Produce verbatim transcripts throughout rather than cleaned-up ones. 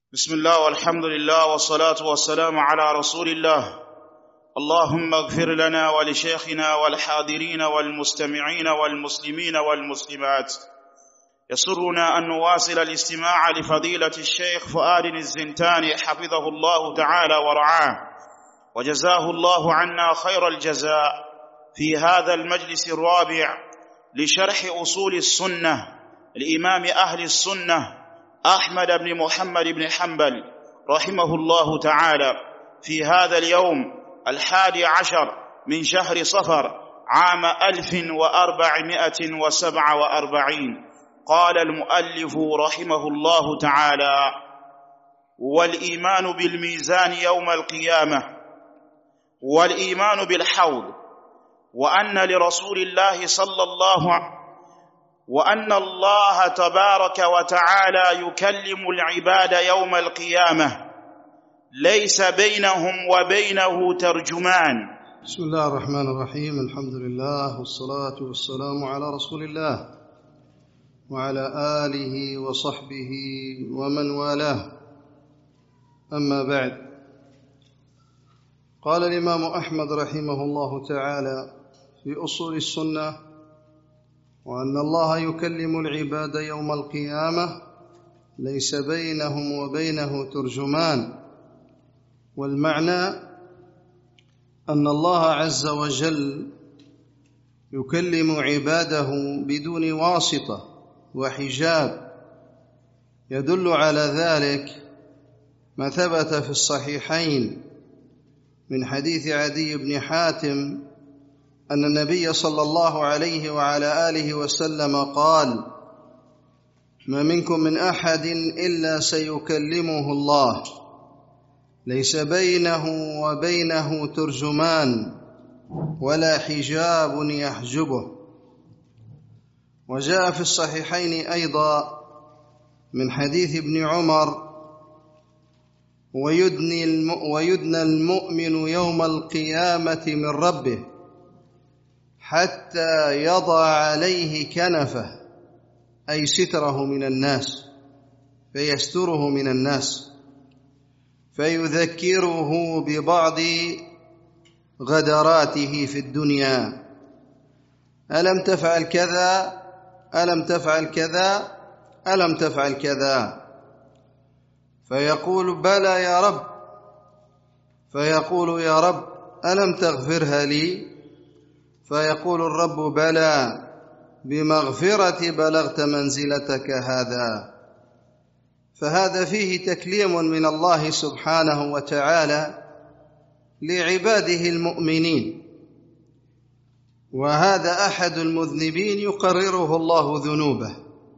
بسم الله والحمد لله والصلاة والسلام على رسول الله. اللهم اغفر لنا ولشيخنا والحاضرين والمستمعين والمسلمين والمسلمات. يسرنا أن نواصل الاستماع لفضيلة الشيخ فؤاد الزنتاني حفظه الله تعالى ورعاه، وجزاه الله عنا خير الجزاء، في هذا المجلس الرابع لشرح أصول السنة لإمام أهل السنة أحمد بن محمد بن حنبل رحمه الله تعالى، في هذا اليوم الحادي عشر من شهر صفر عام ألف وأربعمائة وسبعة وأربعين. قال المؤلف رحمه الله تعالى: والإيمان بالميزان يوم القيامة، والإيمان بالحوض، وأن لرسول الله صلى الله عليه وسلم وأن الله تبارك وتعالى يكلم العباد يوم القيامة ليس بينهم وبينه ترجمان. بسم الله الرحمن الرحيم. الحمد لله والصلاة والسلام على رسول الله وعلى آله وصحبه ومن والاه، أما بعد. قال الإمام أحمد رحمه الله تعالى في أصول السنة: وأن الله يكلم العباد يوم القيامة ليس بينهم وبينه ترجمان. والمعنى أن الله عز وجل يكلم عباده بدون واسطة وحجاب. يدل على ذلك ما ثبت في الصحيحين من حديث عدي بن حاتم أن النبي صلى الله عليه وعلى آله وسلم قال: ما منكم من أحد إلا سيكلمه الله ليس بينه وبينه ترجمان ولا حجاب يحجبه. وجاء في الصحيحين أيضا من حديث ابن عمر: ويدني, ويدنى المؤمن يوم القيامة من ربه حتى يضع عليه كنفه، أي ستره من الناس، فيستره من الناس، فيذكره ببعض غدراته في الدنيا: ألم تفعل كذا، ألم تفعل كذا، ألم تفعل كذا، فيقول: بلى يا رب، فيقول: يا رب ألم تغفرها لي؟ فيقول الرب: بلى، بمغفرة بلغت منزلتك هذا. فهذا فيه تكليم من الله سبحانه وتعالى لعباده المؤمنين، وهذا أحد المذنبين يقرره الله ذنوبه.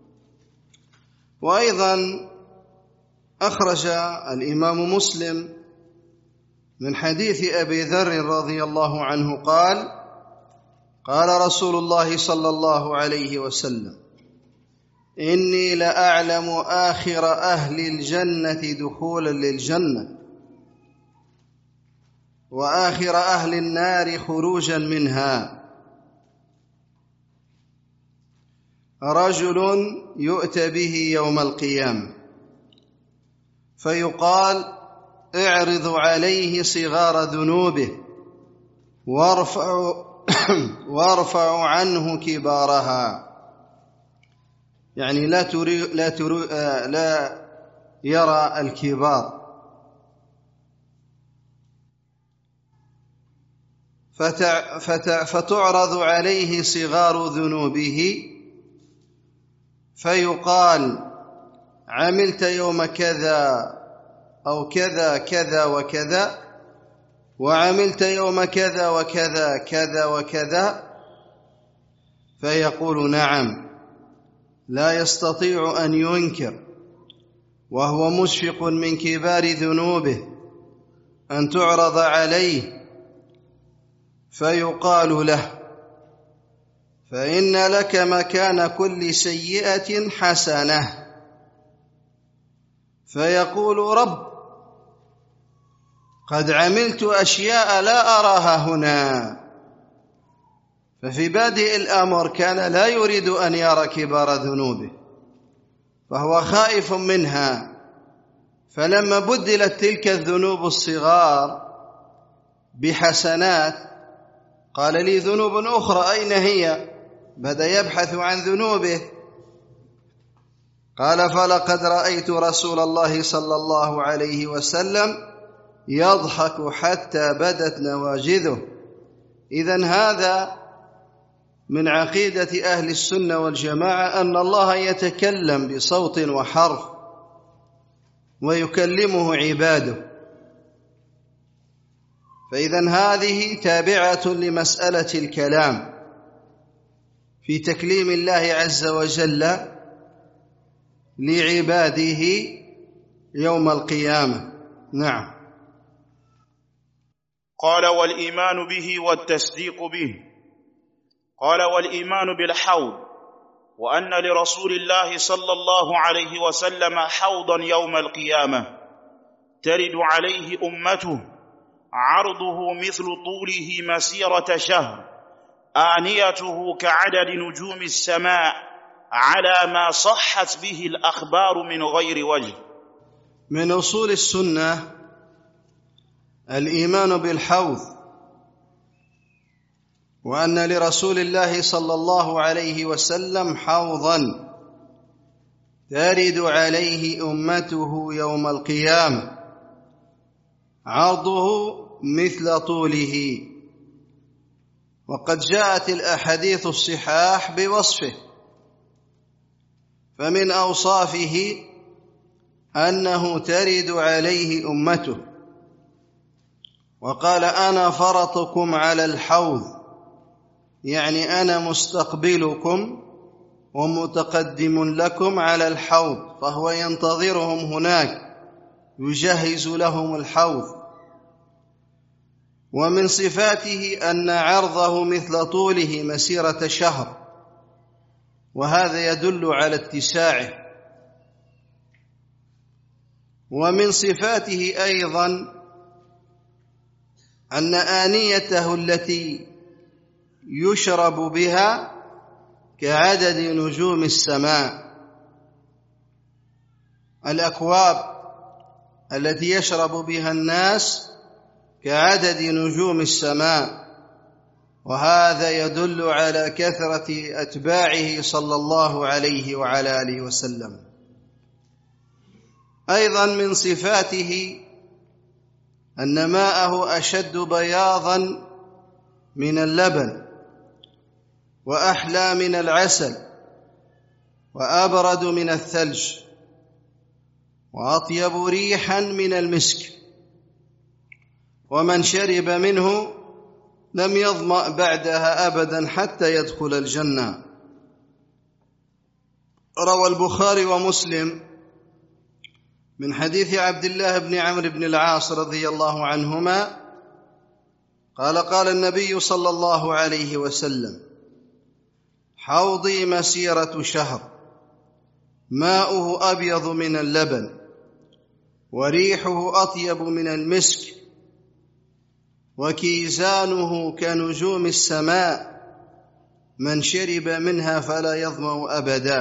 وأيضا أخرج الإمام مسلم من حديث أبي ذر رضي الله عنه قال: قال رسول الله صلى الله عليه وسلم: إني لأعلم آخر أهل الجنة دخولا للجنة وآخر أهل النار خروجا منها، رجل يؤتى به يوم القيامة فيقال: اعرض عليه صغار ذنوبه وارفع وارفع عنه كبارها. يعني لا تري لا تري لا يرى الكبار. فتع فتع فتعرض عليه صغار ذنوبه فيقال: عملت يوم كذا أو كذا كذا وكذا، وعملت يوم كذا وكذا كذا وكذا، فيقول: نعم، لا يستطيع أن ينكر، وهو مشفق من كبار ذنوبه أن تعرض عليه. فيقال له: فإن لك مكان كل سيئة حسنة. فيقول: رب، قد عملت أشياء لا أراها هنا. ففي بادئ الأمر كان لا يريد أن يرى كبار ذنوبه، فهو خائف منها، فلما بدلت تلك الذنوب الصغار بحسنات قال لي ذنوب أخرى أين هي؟ بدأ يبحث عن ذنوبه. قال فلقد رأيت رسول الله صلى الله عليه وسلم يضحك حتى بدت نواجذه. إذن هذا من عقيدة أهل السنة والجماعة أن الله يتكلم بصوت وحرف ويكلمه عباده، فإذن هذه تابعة لمسألة الكلام في تكليم الله عز وجل لعباده يوم القيامة. نعم. قال والإيمان به والتصديق به. قال والإيمان بالحوض، وأن لرسول الله صلى الله عليه وسلم حوضا يوم القيامة ترد عليه أمته عرضه مثل طوله مسيرة شهر، آنيته كعدد نجوم السماء، على ما صحت به الأخبار من غير وجه. من أصول السنة الإيمان بالحوض، وأن لرسول الله صلى الله عليه وسلم حوضا ترد عليه أمته يوم القيامة عرضه مثل طوله. وقد جاءت الأحاديث الصحاح بوصفه، فمن أوصافه أنه ترد عليه أمته، وقال أنا فرطكم على الحوض، يعني أنا مستقبلكم ومتقدم لكم على الحوض، فهو ينتظرهم هناك يجهز لهم الحوض. ومن صفاته أن عرضه مثل طوله مسيرة شهر، وهذا يدل على اتساعه. ومن صفاته أيضا أن آنيته التي يشرب بها كعدد نجوم السماء. الأكواب التي يشرب بها الناس كعدد نجوم السماء، وهذا يدل على كثرة أتباعه صلى الله عليه وعلى آله وسلم. أيضا من صفاته أن ماءه أشد بياضا من اللبن، وأحلى من العسل، وأبرد من الثلج، وأطيب ريحا من المسك، ومن شرب منه لم يظمأ بعدها أبدا حتى يدخل الجنة. روى البخاري ومسلم من حديث عبد الله بن عمرو بن العاص رضي الله عنهما قال قال النبي صلى الله عليه وسلم حوضي مسيرة شهر، ماؤه أبيض من اللبن، وريحه أطيب من المسك، وكيزانه كنجوم السماء، من شرب منها فلا يظمأ أبدا.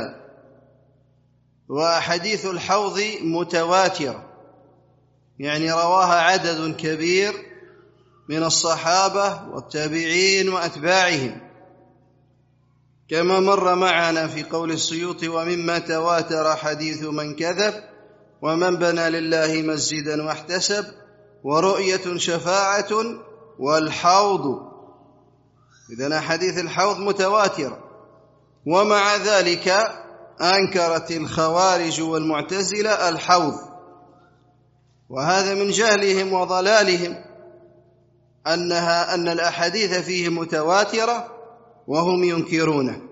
وأحاديث الحوض متواترة، يعني رواها عدد كبير من الصحابة والتابعين وأتباعهم، كما مر معنا في قول السيوطي ومما تواتر حديث من كذب، ومن بنى لله مسجدا واحتسب، ورؤية شفاعة، والحوض. إذن أحاديث الحوض متواترة. ومع ذلك أنكرت الخوارج والمعتزلة الحوض، وهذا من جهلهم وضلالهم، أنها أن الأحاديث فيه متواترة وهم ينكرونه.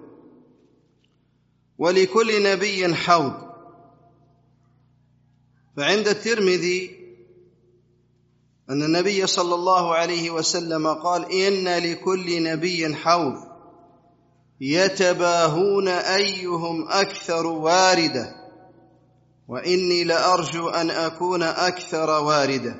ولكل نبي حوض، فعند الترمذي أن النبي صلى الله عليه وسلم قال إن لكل نبي حوض يتباهون أيهم أكثر واردة، وإني لأرجو أن أكون أكثر واردة.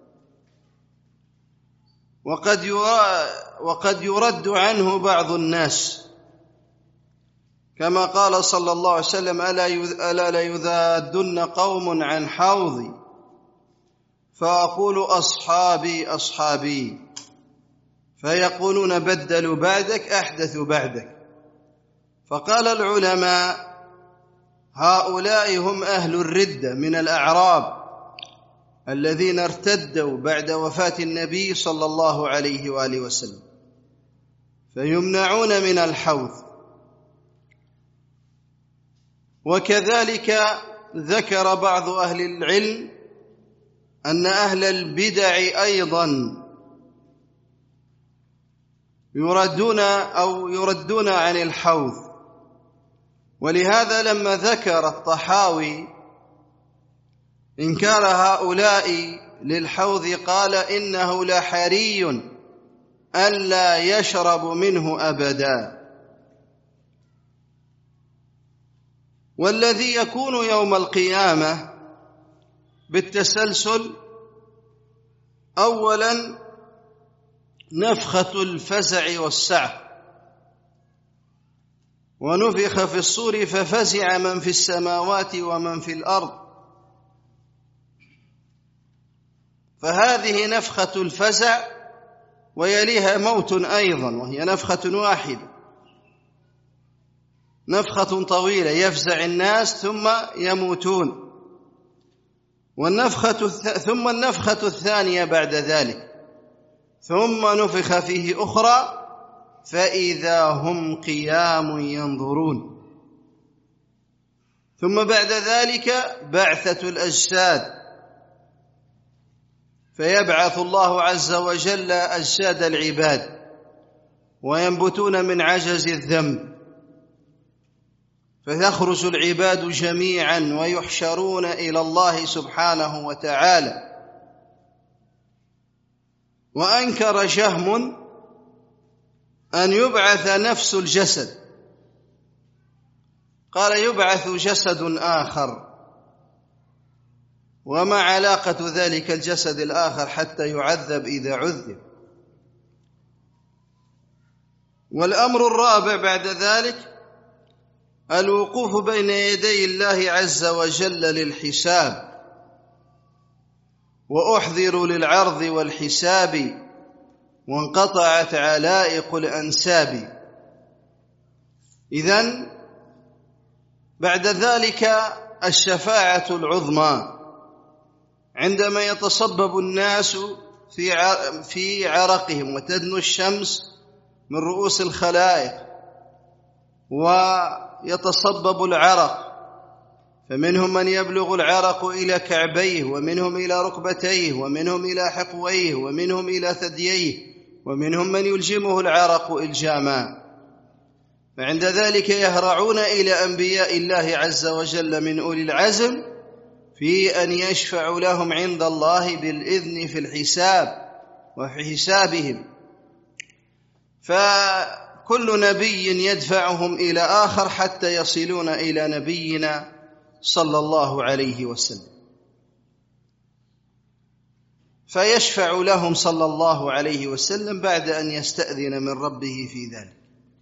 وقد وقد يرد عنه بعض الناس، كما قال صلى الله عليه وسلم ألا لا يذادن قوم عن حوضي فأقول أصحابي أصحابي، فيقولون بدلوا بعدك أحدثوا بعدك. فقال العلماء: هؤلاء هم أهل الردة من الأعراب الذين ارتدوا بعد وفاة النبي صلى الله عليه وآله وسلم، فيمنعون من الحوض. وكذلك ذكر بعض أهل العلم أن أهل البدع أيضا يردون أو يردون عن الحوض. ولهذا لما ذكر الطحاوي إنكار هؤلاء للحوض قال: إنه لحري ألا يشرب منه أبدا. والذي يكون يوم القيامة بالتسلسل: أولا نفخة الفزع والسعق، ونفخ في الصور ففزع من في السماوات ومن في الأرض، فهذه نفخة الفزع، ويليها موت أيضا وهي نفخة واحدة، نفخة طويلة يفزع الناس ثم يموتون. والنفخة ثم النفخة الثانية بعد ذلك، ثم نفخ فيه أخرى فإذا هم قيام ينظرون. ثم بعد ذلك بعثة الأجساد، فيبعث الله عز وجل أجساد العباد وينبتون من عجز الذنب، فيخرج العباد جميعا ويحشرون إلى الله سبحانه وتعالى. وأنكر جهم أن يبعث نفس الجسد، قال: يبعث جسد آخر، وما علاقة ذلك الجسد الآخر حتى يعذب إذا عذب. والأمر الرابع بعد ذلك الوقوف بين يدي الله عز وجل للحساب، وأحضروا للعرض والحساب وانقطعت علائق الأنساب. إذن بعد ذلك الشفاعة العظمى، عندما يتصبب الناس في عرقهم وتدنو الشمس من رؤوس الخلائق ويتصبب العرق، فمنهم من يبلغ العرق إلى كعبيه، ومنهم إلى ركبتيه، ومنهم إلى حقويه، ومنهم إلى ثدييه، ومنهم من يلجمه العرق إلجاما. فعند ذلك يهرعون إلى أنبياء الله عز وجل من أولي العزم في أن يشفعوا لهم عند الله بالإذن في الحساب وفي حسابهم، فكل نبي يدفعهم إلى آخر حتى يصلون إلى نبينا صلى الله عليه وسلم، فيشفع لهم صلى الله عليه وسلم بعد أن يستأذن من ربه في ذلك.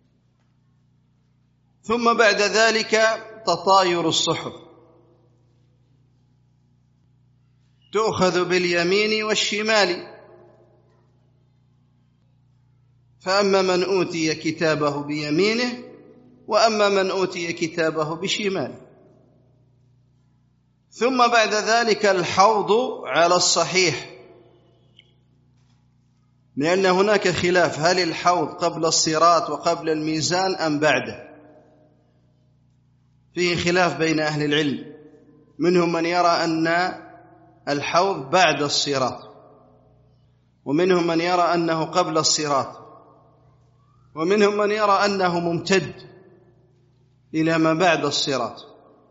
ثم بعد ذلك تطاير الصحف، تؤخذ باليمين والشمال، فأما من أوتي كتابه بيمينه وأما من أوتي كتابه بشماله. ثم بعد ذلك الحوض على الصحيح، لأن هناك خلاف: هل الحوض قبل الصراط وقبل الميزان أم بعده؟ فيه خلاف بين أهل العلم، منهم من يرى أن الحوض بعد الصراط، ومنهم من يرى أنه قبل الصراط، ومنهم من يرى أنه ممتد إلى ما بعد الصراط.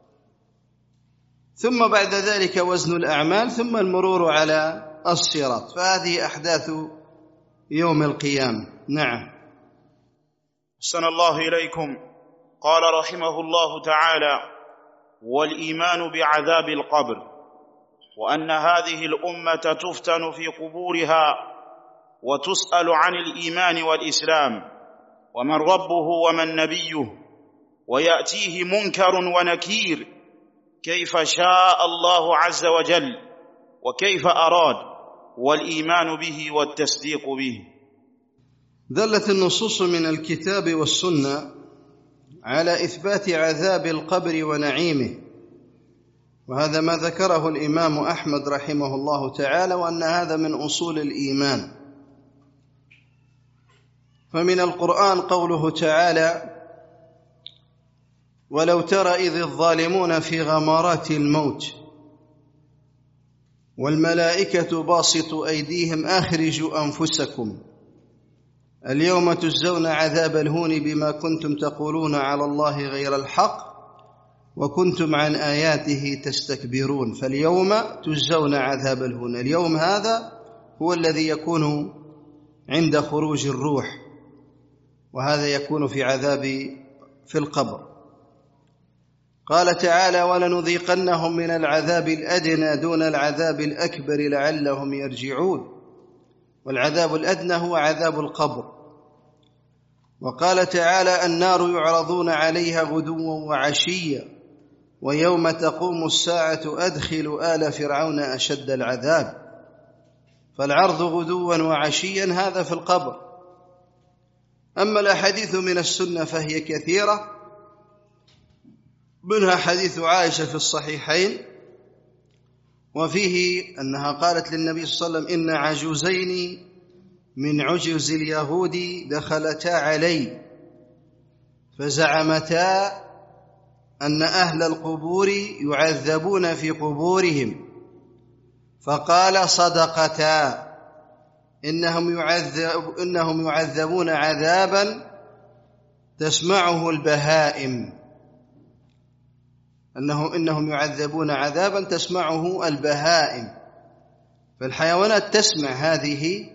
ثم بعد ذلك وزن الأعمال، ثم المرور على الصراط. فهذه أحداث يوم القيامة. نعم. أحسن الله إليكم. قال رحمه الله تعالى: والإيمان بعذاب القبر، وأن هذه الأمة تفتن في قبورها وتسأل عن الإيمان والإسلام ومن ربه ومن نبيه، ويأتيه منكر ونكير كيف شاء الله عز وجل، وكيف أراد والإيمان به والتصديق به. دلت النصوص من الكتاب والسنة على إثبات عذاب القبر ونعيمه، وهذا ما ذكره الإمام أحمد رحمه الله تعالى، وأن هذا من أصول الإيمان. فمن القرآن قوله تعالى: ولو ترى إذ الظالمون في غمرات الموت والملائكة باسطوا أيديهم أخرجوا أنفسكم اليوم تجزون عذاب الهون بما كنتم تقولون على الله غير الحق وكنتم عن آياته تستكبرون. فاليوم تجزون عذاب الهون، اليوم هذا هو الذي يكون عند خروج الروح، وهذا يكون في عذاب في القبر. قال تعالى: ولنذيقنهم من العذاب الأدنى دون العذاب الأكبر لعلهم يرجعون. والعذاب الأدنى هو عذاب القبر. وقال تعالى: النار يعرضون عليها غدوا وعشيا ويوم تقوم الساعة أدخلوا آل فرعون أشد العذاب. فالعرض غدوا وعشيا هذا في القبر. أما الأحاديث من السنة فهي كثيرة، منها حديث عائشة في الصحيحين، وفيه أنها قالت للنبي صلى الله عليه وسلم: إن عجوزين من عجوز اليهود دخلتا علي فزعمتا أن أهل القبور يعذبون في قبورهم، فقال: صدقتا، إنهم, يعذب إنهم يعذبون عذابا تسمعه البهائم أنه إنهم يعذبون عذابا تسمعه البهائم. فالحيوانات تسمع هذه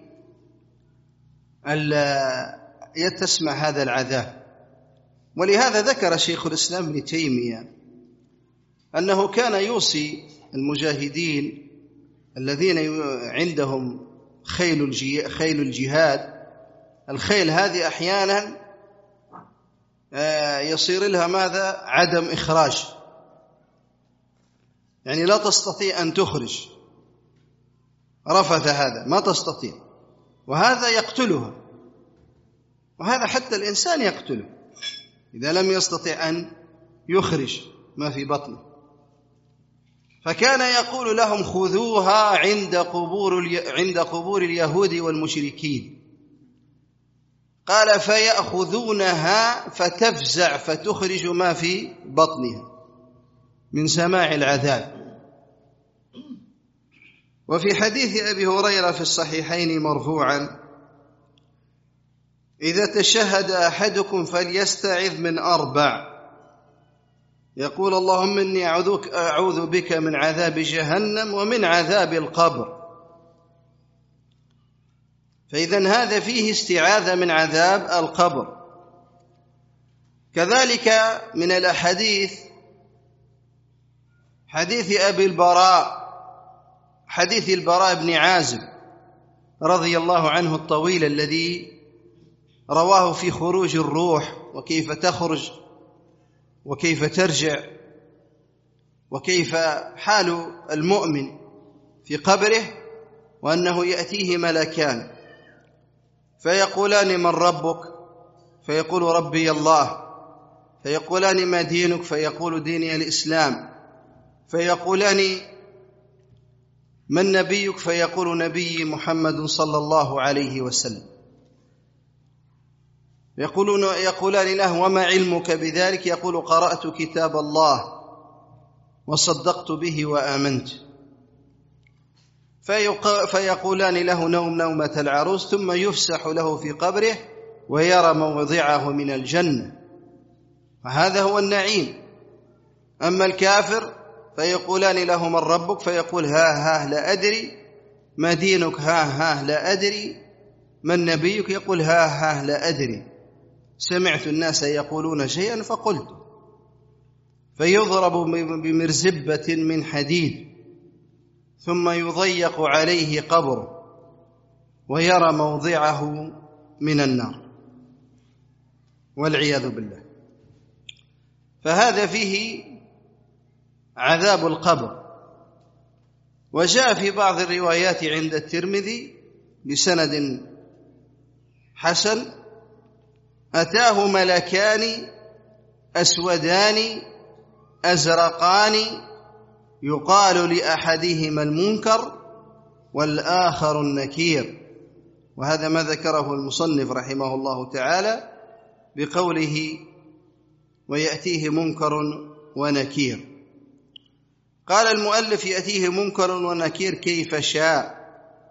تسمع هذا العذاب. ولهذا ذكر شيخ الإسلام ابن تيمية أنه كان يوصي المجاهدين الذين عندهم خيل خيل الجهاد، الخيل هذه أحيانا يصير لها ماذا؟ عدم إخراج، يعني لا تستطيع أن تخرج رفث، هذا ما تستطيع، وهذا يقتلها، وهذا حتى الإنسان يقتله إذا لم يستطع أن يخرج ما في بطنه. فكان يقول لهم: خذوها عند قبور عند قبور اليهود والمشركين. قال: فيأخذونها فتفزع فتخرج ما في بطنها من سماع العذاب. وفي حديث أبي هريرة في الصحيحين مرفوعا: إذا تشهد أحدكم فليستعذ من أربع، يقول: اللهم إني أعوذ بك من عذاب جهنم ومن عذاب القبر. فإذن هذا فيه استعاذة من عذاب القبر. كذلك من الأحاديث حديث أبي البراء، حديث البراء بن عازب رضي الله عنه الطويل الذي رواه في خروج الروح، وكيف تخرج وكيف ترجع وكيف حال المؤمن في قبره، وأنه يأتيه ملكان فيقولان: من ربك؟ فيقول: ربي الله. فيقولان: ما دينك؟ فيقول: ديني الإسلام. فيقولان: من نبيك؟ فيقول: نبي محمد صلى الله عليه وسلم. يقولون يقولان له: وما علمك بذلك؟ يقول: قرأت كتاب الله وصدقت به وآمنت. فيقولان له: نوم نومة العروس، ثم يفسح له في قبره ويرى موضعه من الجنة، فهذا هو النعيم. أما الكافر فيقولان له: من ربك؟ فيقول: ها ها لا أدري. ما دينك؟ ها ها لا أدري. من نبيك؟ يقول: ها ها لا أدري. سمعت الناس يقولون شيئا فقلت. فيضرب بمرزبة من حديد ثم يضيق عليه قبره ويرى موضعه من النار والعياذ بالله. فهذا فيه عذاب القبر. وجاء في بعض الروايات عند الترمذي بسند حسن: أتاه ملكان أسودان أزرقان يقال لأحدهما المنكر والآخر النكير. وهذا ما ذكره المصنف رحمه الله تعالى بقوله: ويأتيه منكر ونكير. قال المؤلف: يأتيه منكر ونكير كيف شاء،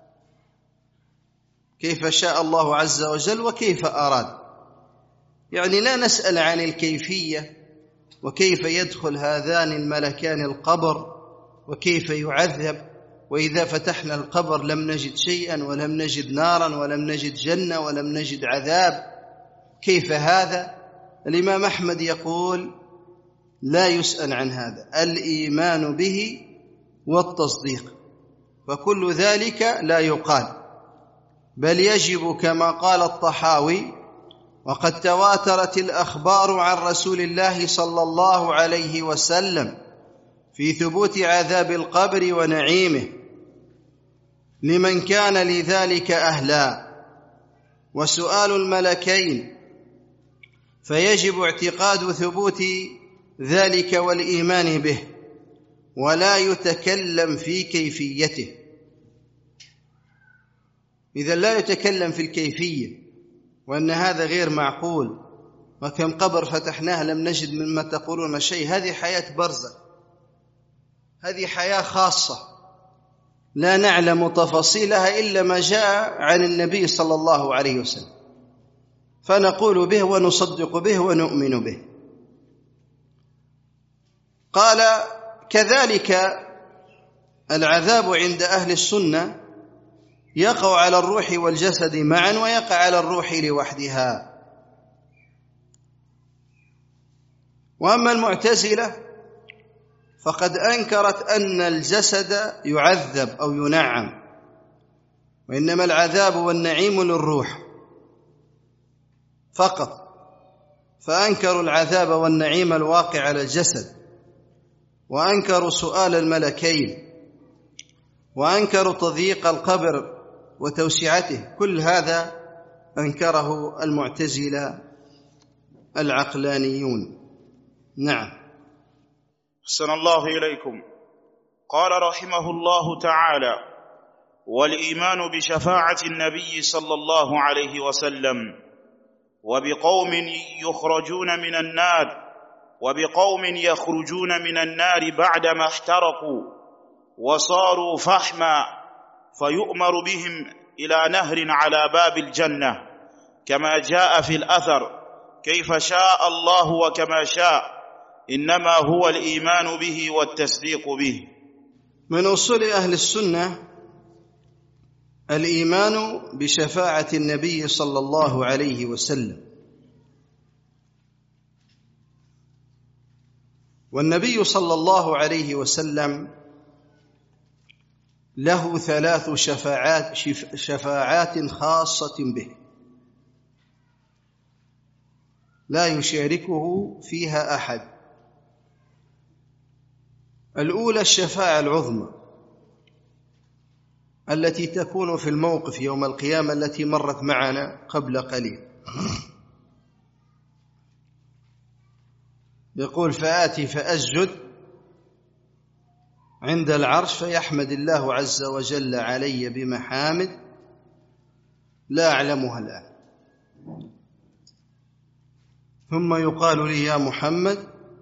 كيف شاء الله عز وجل وكيف أراد. يعني لا نسأل عن الكيفية وكيف يدخل هذان الملكان القبر وكيف يعذب، وإذا فتحنا القبر لم نجد شيئا ولم نجد نارا ولم نجد جنة ولم نجد عذاب، كيف هذا؟ الإمام أحمد يقول: لا يسأل عن هذا، الإيمان به والتصديق، فكل ذلك لا يقال، بل يجب كما قال الطحاوي: وقد تواترت الأخبار عن رسول الله صلى الله عليه وسلم في ثبوت عذاب القبر ونعيمه لمن كان لذلك أهلا، وسؤال الملكين، فيجب اعتقاد ثبوت ذلك والإيمان به، ولا يتكلم في كيفيته. إذا لا يتكلم في الكيفية، وأن هذا غير معقول، وكم قبر فتحناه لم نجد مما تقولون شيء. هذه حياة برزخ، هذه حياة خاصة لا نعلم تفاصيلها إلا ما جاء عن النبي صلى الله عليه وسلم، فنقول به ونصدق به ونؤمن به. قال: كذلك العذاب عند أهل السنة يقع على الروح والجسد معا، ويقع على الروح لوحدها. وأما المعتزلة فقد أنكرت أن الجسد يعذب أو ينعم، وإنما العذاب والنعيم للروح فقط، فأنكروا العذاب والنعيم الواقع على الجسد، وأنكروا سؤال الملكين، وأنكروا تضييق القبر وتوسعته. كل هذا أنكره المعتزلة العقلانيون. نعم. أحسن الله إليكم. قال رحمه الله تعالى: والإيمان بشفاعة النبي صلى الله عليه وسلم، وبقوم يخرجون من النار، وبقوم يخرجون من النار بعدما احترقوا وصاروا فحما، فيؤمر بهم إلى نهر على باب الجنة، كما جاء في الأثر: كيف شاء الله وكما شاء، إنما هو الإيمان به والتصديق به. من أصول أهل السنة الإيمان بشفاعة النبي صلى الله عليه وسلم. والنبي صلى الله عليه وسلم له ثلاث شفاعات شفاعات خاصة به لا يشاركه فيها أحد. الأولى الشفاعة العظمى التي تكون في الموقف يوم القيامة التي مرت معنا قبل قليل. يقول: فآتي فأسجد عند العرش فيحمد الله عز وجل علي بمحامد لا أعلمها الآن، ثم يقال لي: يا محمد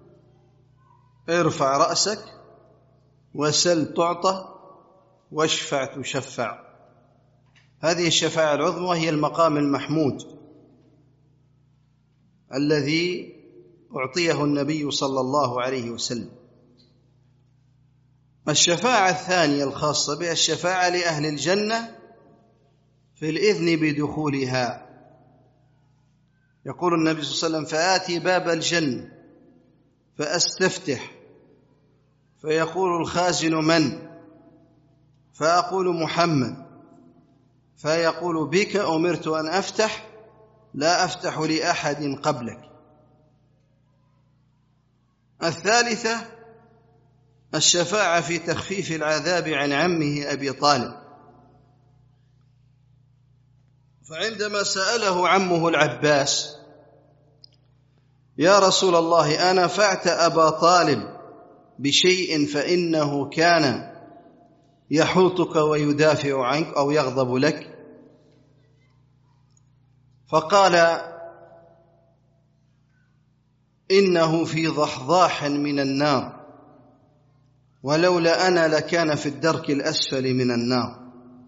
ارفع رأسك وسل تعطى واشفع تشفع. هذه الشفاعة العظمى وهي المقام المحمود الذي أعطيه النبي صلى الله عليه وسلم. الشفاعة الثانية الخاصة بها الشفاعة لأهل الجنة في الإذن بدخولها. يقول النبي صلى الله عليه وسلم: فآتي باب الجنة فأستفتح، فيقول الخازن: من؟ فأقول: محمد. فيقول: بك أمرت أن أفتح، لا أفتح لأحد قبلك. الثالثة الشفاعة في تخفيف العذاب عن عمه أبي طالب. فعندما سأله عمه العباس: يا رسول الله، أنفعت أبا طالب بشيء فإنه كان يحوطك ويدافع عنك أو يغضب لك؟ فقال: إنه في ضحضاح من النار، ولولا أنا لكان في الدرك الأسفل من النار.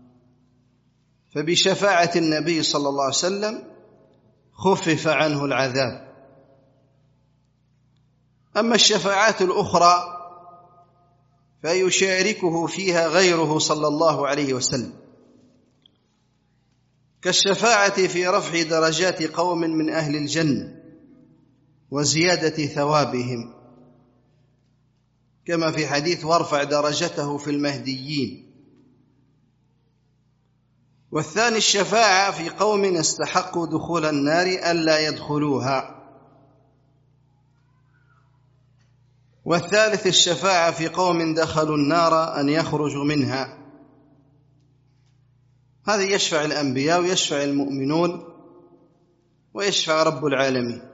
فبشفاعة النبي صلى الله عليه وسلم خفف عنه العذاب. أما الشفاعات الأخرى فيشاركه فيها غيره صلى الله عليه وسلم، كالشفاعة في رفع درجات قوم من أهل الجنة وزيادة ثوابهم، كما في حديث: وارفع درجته في المهديين. والثاني الشفاعة في قوم استحقوا دخول النار ألا يدخلوها. والثالث الشفاعة في قوم دخلوا النار أن يخرجوا منها. هذا يشفع الأنبياء ويشفع المؤمنون ويشفع رب العالمين.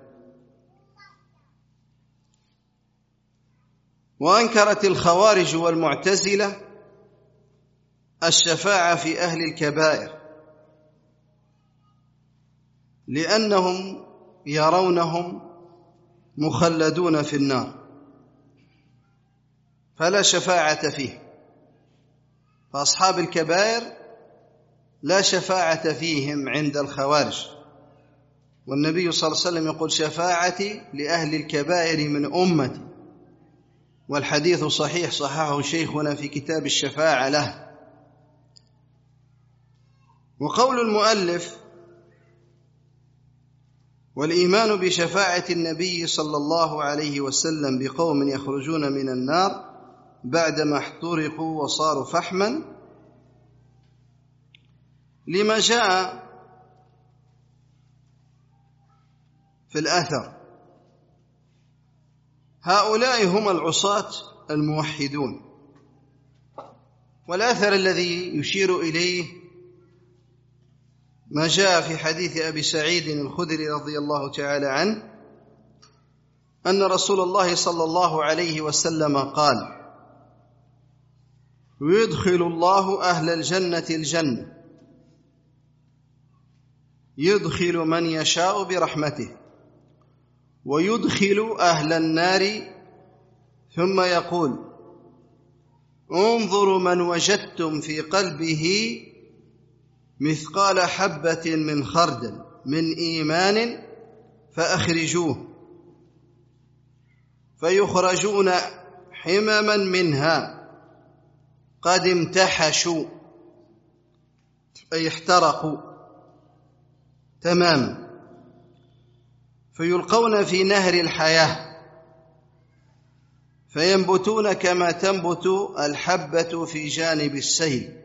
وأنكرت الخوارج والمعتزلة الشفاعة في أهل الكبائر، لأنهم يرونهم مخلدون في النار فلا شفاعة فيه. فأصحاب الكبائر لا شفاعة فيهم عند الخوارج. والنبي صلى الله عليه وسلم يقول: شفاعتي لأهل الكبائر من أمتي. والحديث صحيح، صححه شيخنا في كتاب الشفاعة له. وقول المؤلف: والإيمان بشفاعة النبي صلى الله عليه وسلم بقوم يخرجون من النار بعدما احترقوا وصاروا فحما، لما جاء في الآثر. هؤلاء هم العصاة الموحدون. والآثر الذي يشير إليه ما جاء في حديث أبي سعيد الخدري رضي الله تعالى عنه أن رسول الله صلى الله عليه وسلم قال: يدخل الله أهل الجنة الجنة، يدخل من يشاء برحمته، ويدخل أهل النار ثم يقول: انظروا من وجدتم في قلبه مثقال حبة من خردل من إيمان فأخرجوه، فيخرجون حمما منها قد امتحشوا، أي احترقوا تماما، فيلقون في نهر الحياة فينبتون كما تنبت الحبة في جانب السيل،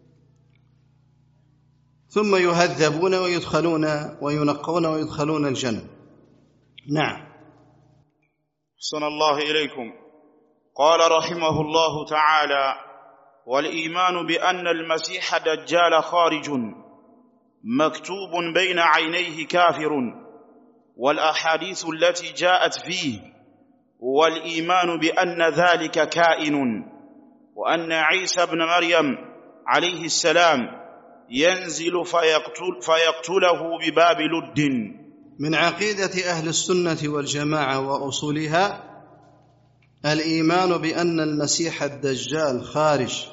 ثم يهذبون ويدخلون وينقون ويدخلون الجنة. نعم. أحسن الله إليكم. قال رحمه الله تعالى: والإيمان بأن المسيح دجال خارج مكتوب بين عينيه كافر، والأحاديث التي جاءت فيه، والإيمان بأن ذلك كائن، وأن عيسى بن مريم عليه السلام ينزل فيقتل فيقتله بباب لد. من عقيدة أهل السنة والجماعة وأصولها الإيمان بأن المسيح الدجال خارج،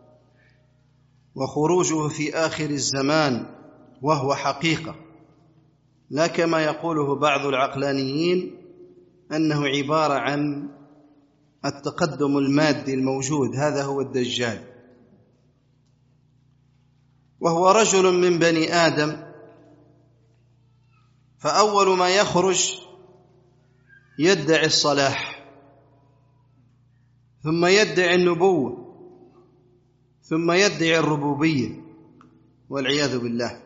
وخروجه في آخر الزمان وهو حقيقة، لا كما يقوله بعض العقلانيين أنه عبارة عن التقدم المادي الموجود، هذا هو الدجال. وهو رجل من بني آدم، فأول ما يخرج يدعي الصلاح، ثم يدعي النبوة، ثم يدعي الربوبية والعياذ بالله.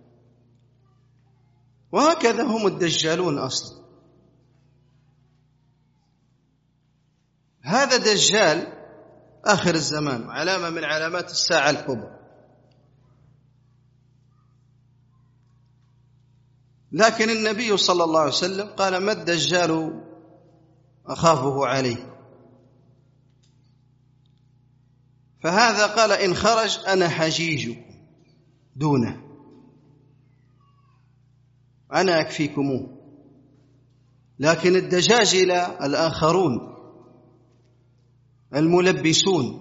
وهكذا هم الدجالون أصلا. هذا دجال آخر الزمان، علامة من علامات الساعة الكبرى. لكن النبي صلى الله عليه وسلم قال: ما الدجال أخافه عليه. فهذا قال: إن خرج أنا حجيجكم دونه، أنا أكفيكموه. لكن الدجاجلة الآخرون الملبسون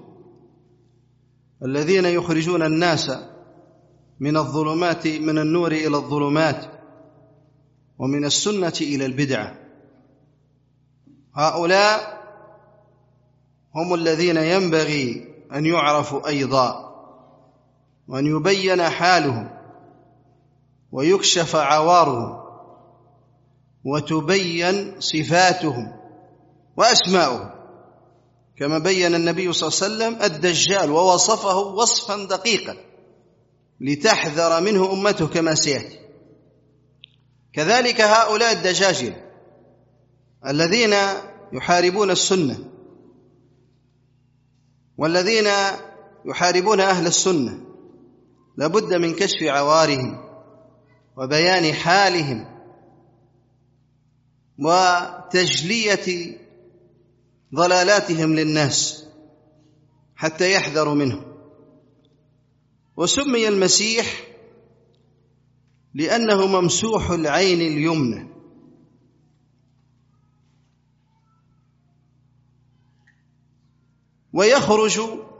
الذين يخرجون الناس من الظلمات من النور إلى الظلمات ومن السنة إلى البدعة، هؤلاء هم الذين ينبغي أن يعرفوا أيضا، وأن يبين حالهم ويكشف عوارهم وتبين صفاتهم وأسماؤهم، كما بين النبي صلى الله عليه وسلم الدجال ووصفه وصفا دقيقا لتحذر منه أمته كما سيأتي. كذلك هؤلاء الدجاجل الذين يحاربون السنة والذين يحاربون أهل السنة لابد من كشف عوارهم وبيان حالهم وتجلية ضلالاتهم للناس حتى يحذروا منه. وسمي المسيح لأنه ممسوح العين اليمنى، ويخرج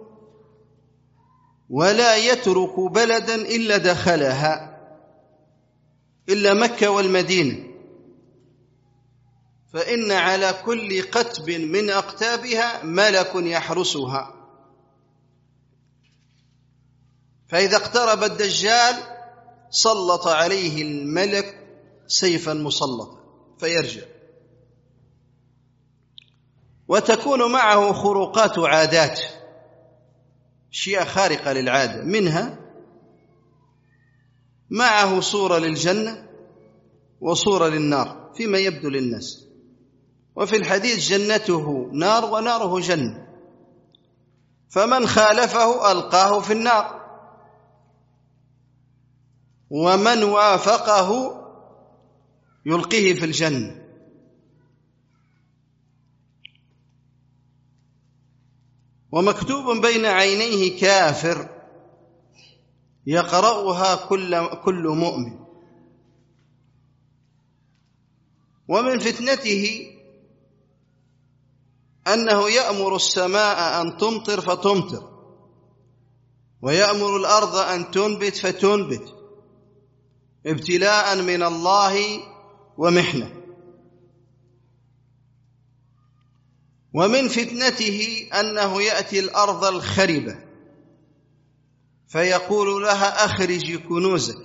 ولا يترك بلدا إلا دخلها إلا مكة والمدينة، فإن على كل قتب من أقتابها ملك يحرسها. فإذا اقترب الدجال سلط عليه الملك سيفا مسلطا فيرجع، وتكون معه خروقات عادات، شيء خارقة للعادة، منها معه صورة للجنة وصورة للنار فيما يبدو للناس، وفي الحديث جنته نار وناره جنة، فمن خالفه ألقاه في النار، ومن وافقه يلقيه في الجنة. ومكتوب بين عينيه كافر يقرأها كل كل مؤمن. ومن فتنته أنه يأمر السماء أن تمطر فتمطر، ويأمر الأرض أن تنبت فتنبت، ابتلاء من الله ومحنة. ومن فتنته أنه يأتي الأرض الخربة فيقول لها أخرجي كنوزك،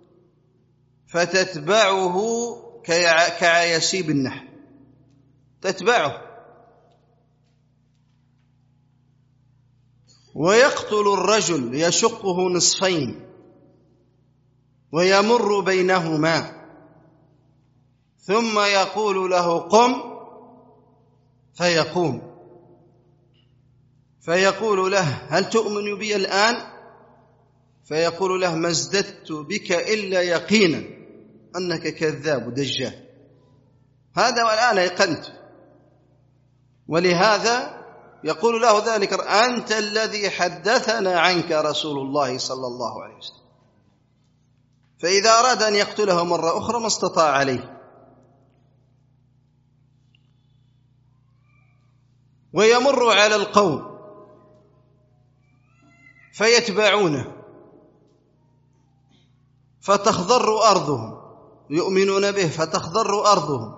فتتبعه كعياسيب النحل، تتبعه. ويقتل الرجل يشقه نصفين ويمر بينهما، ثم يقول له قم فيقوم، فيقول له هل تؤمن بي الآن؟ فيقول له ما ازددت بك إلا يقينا أنك كذاب ودجال. هذا والآن أيقنت. ولهذا يقول له ذلك أنت الذي حدثنا عنك رسول الله صلى الله عليه وسلم. فإذا أراد أن يقتله مرة أخرى ما استطاع عليه. ويمر على القوم فيتبعونه فتخضر أرضهم، يؤمنون به فتخضر أرضهم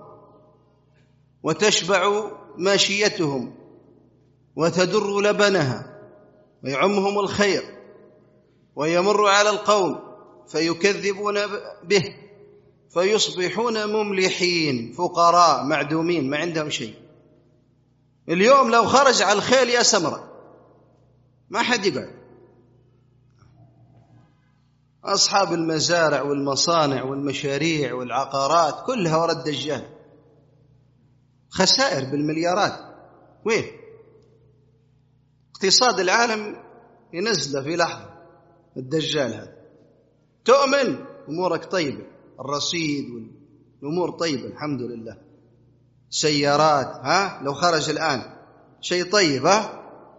وتشبع ماشيتهم وتدر لبنها ويعمهم الخير. ويمر على القوم فيكذبون به فيصبحون مملحين فقراء معدومين ما عندهم شيء. اليوم لو خرج على الخيل يا سمرة ما حد يقعد. أصحاب المزارع والمصانع والمشاريع والعقارات كلها وراء الدجال، خسائر بالمليارات. وين اقتصاد العالم ينزله في لحظة. الدجال هذا تؤمن أمورك طيبة، الرصيد والأمور طيبة الحمد لله، سيارات، ها لو خرج الآن شيء طيب، ها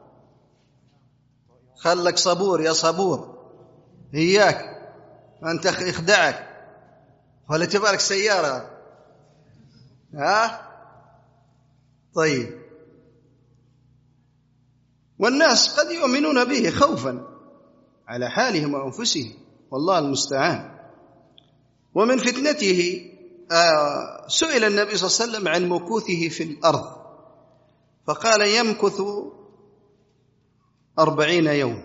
خلك صبور يا صبور، إياك أنت يخدعك ولا تبارك سيارة، ها طيب. والناس قد يؤمنون به خوفا على حالهم وأنفسهم، والله المستعان. ومن فتنته آه سئل النبي صلى الله عليه وسلم عن مكوثه في الأرض فقال يمكث أربعين يوم،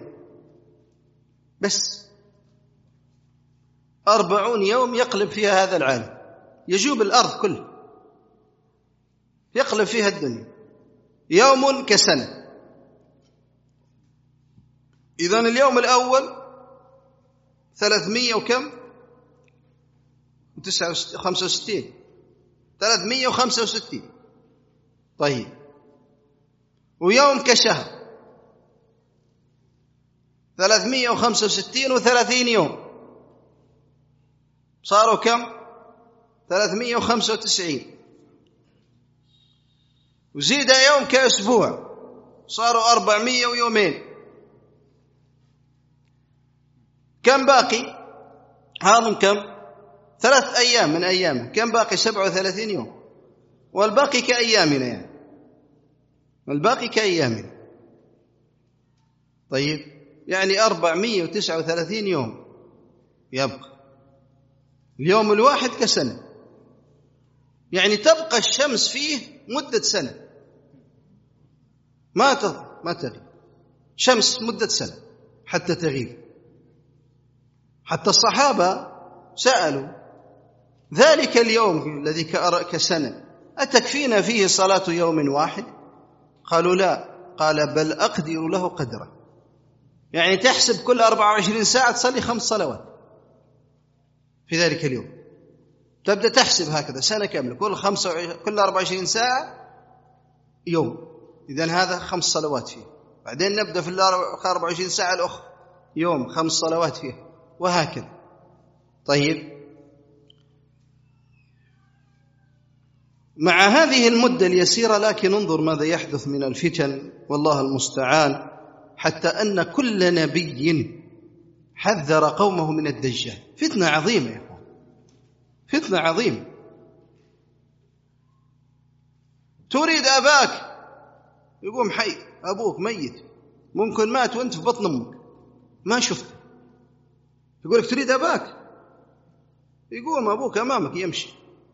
بس أربعون يوم يقلب فيها هذا العالم، يجوب الأرض كله، يقلب فيها الدنيا، يوم كسنة. إذن اليوم الأول ثلاثمية وكم وتسعة خمسة وستين ثلاثمية وخمسة وستين طيب، ويوم كشهر ثلاثمية وخمسة وستين وثلاثين يوم، صاروا كم؟ ثلاثمية وخمسة وتسعين، وزيد يوم كأسبوع صاروا أربعمية ويومين. كم باقي؟ هذا كم؟ ثلاث أيام من أيامه، كم باقي؟ سبعة وثلاثين يوم، والباقي كأيامنا، يعني الباقي كأيامنا. طيب يعني أربعمية وتسعة وثلاثين يوم يبقى، اليوم الواحد كسنة، يعني تبقى الشمس فيه مدة سنة، ما ما تغيب شمس مدة سنة حتى تغيب. حتى الصحابة سألوا ذلك اليوم الذي كسنة أتكفينا فيه صلاة يوم واحد؟ قالوا لا، قال بل أقدر له قدره، يعني تحسب كل أربعة وعشرين ساعة تصلي خمس صلوات في ذلك اليوم، تبدأ تحسب هكذا سنة كاملة، كل خمسة كل أربعة وعشرين ساعة يوم، إذن هذا خمس صلوات فيه، بعدين نبدأ في الأربعة وعشرين ساعة الأخرى يوم خمس صلوات فيه، وهكذا. طيب مع هذه المدة اليسيرة لكن انظر ماذا يحدث من الفتن، والله المستعان، حتى أن كل نبي حذر قومه من الدجال. فتنة عظيمة يا أخوان، فتنة عظيمة. تريد أباك يقوم حي، أبوك ميت، ممكن مات وأنت في بطن أمك ما شفته، يقولك تريد أباك، يقوم أبوك أمامك يمشي،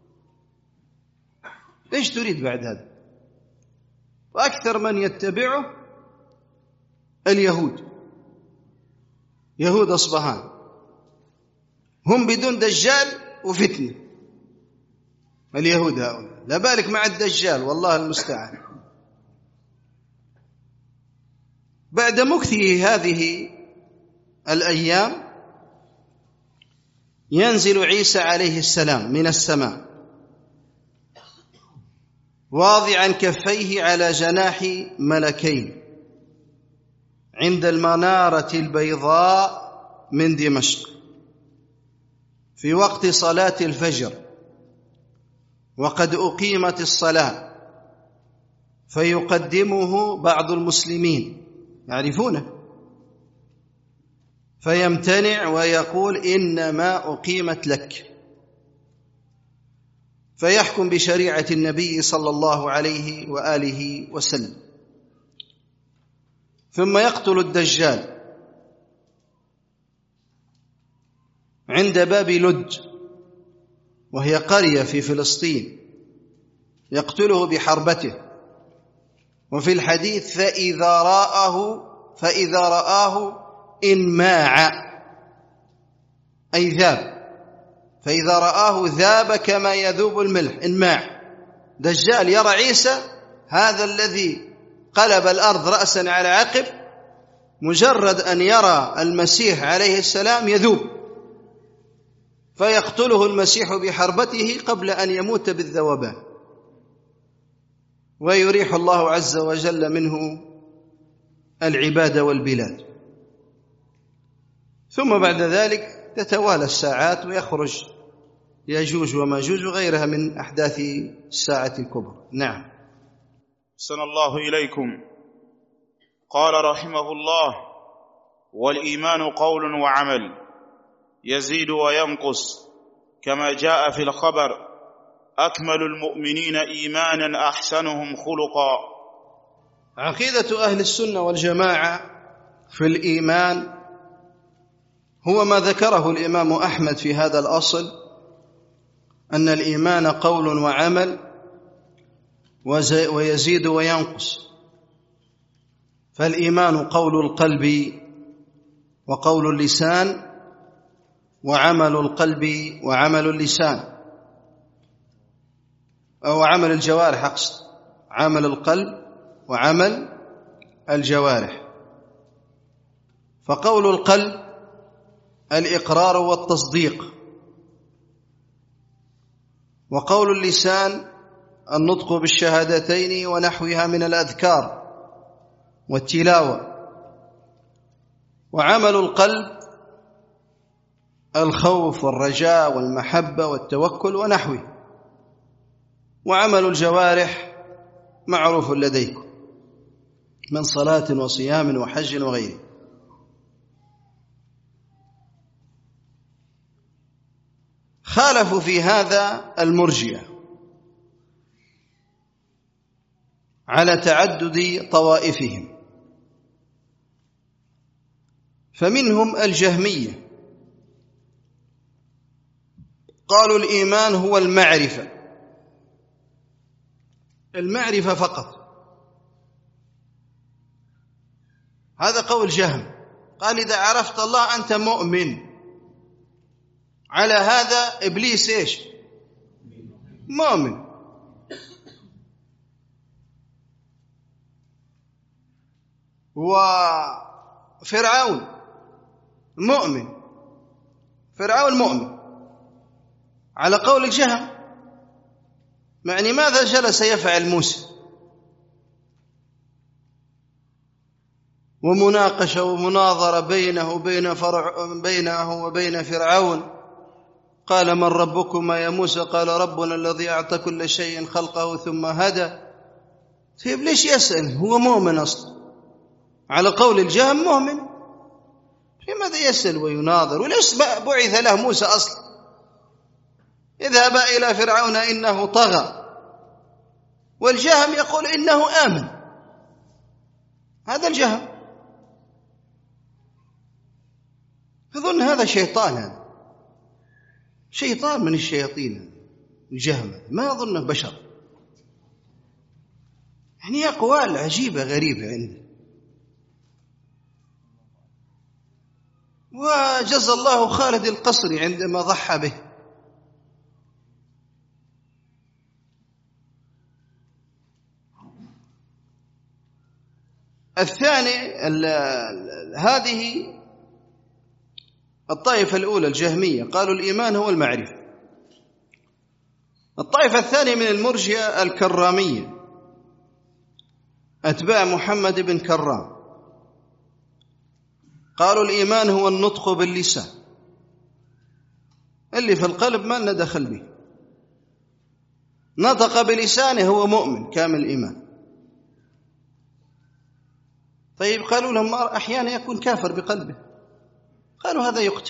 إيش تريد بعد هذا؟ وأكثر من يتبعه اليهود، يهود أصبهان، هم بدون دجال وفتنة، اليهود هؤلاء، لا بالك مع الدجال، والله المستعان. بعد مكثه هذه الأيام ينزل عيسى عليه السلام من السماء واضعا كفيه على جناح ملكين عند المنارة البيضاء من دمشق في وقت صلاة الفجر، وقد أقيمت الصلاة، فيقدمه بعض المسلمين يعرفونه فيمتنع ويقول إنما أقيمت لك، فيحكم بشريعة النبي صلى الله عليه وآله وسلم، ثم يقتل الدجال عند باب لج وهي قرية في فلسطين، يقتله بحربته. وفي الحديث فإذا رآه فإذا رآه انماع أي ذاب، فإذا رآه ذاب كما يذوب الملح، انماع. دجال يرى عيسى هذا الذي قلب الأرض رأسا على عقب، مجرد أن يرى المسيح عليه السلام يذوب، فيقتله المسيح بحربته قبل أن يموت بالذوبان، ويريح الله عز وجل منه العباد والبلاد. ثم بعد ذلك تتوالى الساعات ويخرج ياجوج وماجوج وغيرها من أحداث الساعة الكبرى. نعم. أحسن الله إليكم. قال رحمه الله: والإيمان قول وعمل يزيد وينقص كما جاء في الخبر: أكمل المؤمنين إيمانا أحسنهم خلقا. عقيدة أهل السنة والجماعة في الإيمان هو ما ذكره الإمام أحمد في هذا الأصل، أن الإيمان قول وعمل ويزيد وينقص. فالإيمان قول القلب وقول اللسان وعمل القلب وعمل اللسان، أو عمل الجوارح أقصد، عمل القلب وعمل الجوارح. فقول القلب الإقرار والتصديق، وقول اللسان النطق بالشهادتين ونحوها من الأذكار والتلاوة، وعمل القلب الخوف والرجاء والمحبة والتوكل ونحوه، وعمل الجوارح معروف لديكم من صلاة وصيام وحج وغيره. خالفوا في هذا المرجئة على تعدد طوائفهم، فمنهم الجهمية قالوا الإيمان هو المعرفة، المعرفة فقط. هذا قول جهم، قال إذا عرفت الله أنت مؤمن. على هذا إبليس إيش؟ مؤمن. وفرعون مؤمن، فرعون مؤمن على قول الجهم. يعني ماذا جلس يفعل موسى؟ ومناقشة ومناظرة بينه وبين فرع بينه وبين فرعون. قال من ربكما يا موسى؟ قال ربنا الذي أعطى كل شيء خلقه ثم هدى. طيب ليش يسأل؟ هو مؤمن أصلا على قول الجهم، مؤمن، لماذا يسأل ويناظر؟ وليش بعث له موسى أصلا؟ اذهب إلى فرعون إنه طغى، والجهم يقول إنه آمن. هذا الجهم، أظن هذا شيطان، هذا شيطان من الشياطين الجهم، ما أظنه بشر. يعني أقوال عجيبة غريبة عنده. وجزى الله خالد القصري عندما ضحى به. الثاني ال ال هذه الطائفة الأولى الجهمية قالوا الإيمان هو المعرفة. الطائفة الثانية من المرجئة الكرامية أتباع محمد بن كرام، قالوا الإيمان هو النطق باللسان، اللي في القلب ما لنا دخل به. نطق بلسانه هو مؤمن كامل الإيمان. طيب قالوا لهم أحيانا يكون كافر بقلبه، قالوا هذا يقتل،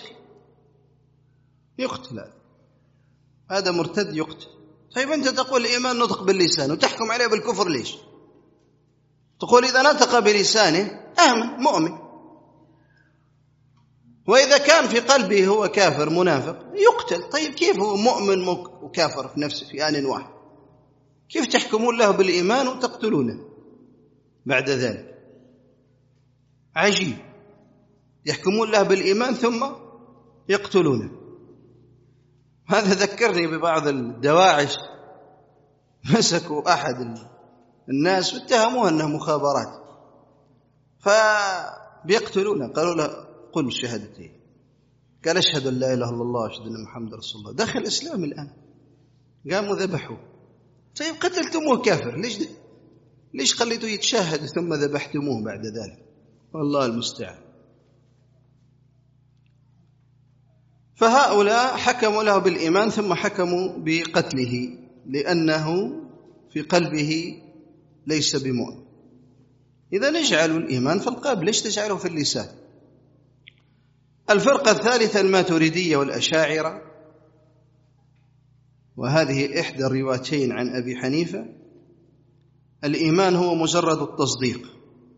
يقتل هذا هذا مرتد يقتل. طيب أنت تقول الإيمان نطق باللسان وتحكم عليه بالكفر ليش؟ تقول إذا نطق بلسانه آمن مؤمن، وإذا كان في قلبه هو كافر منافق يقتل. طيب كيف هو مؤمن وكافر في نفسه في آن واحد؟ كيف تحكمون له بالإيمان وتقتلونه بعد ذلك؟ عجيب، يحكمون له بالإيمان ثم يقتلونه. هذا ذكرني ببعض الدواعش، مسكوا أحد الناس واتهموه أنه مخابرات، فبيقتلونه. قالوا له قل الشهادتين، قال أشهد أن لا إله إلا الله وأشهد أن محمد رسول الله. دخل الإسلام الآن، قاموا ذبحوه. طيب قتلتموه كافر، ليش ليش خليتوه يتشهد ثم ذبحتموه بعد ذلك؟ والله المستعان. فهؤلاء حكموا له بالإيمان ثم حكموا بقتله لأنه في قلبه ليس بمؤمن. إذا نجعل الإيمان في القلب، ليش تجعله في اللسان؟ الفرقة الثالثة الماتريدية والأشاعرة، وهذه إحدى الروايتين عن أبي حنيفة: الإيمان هو مجرد التصديق.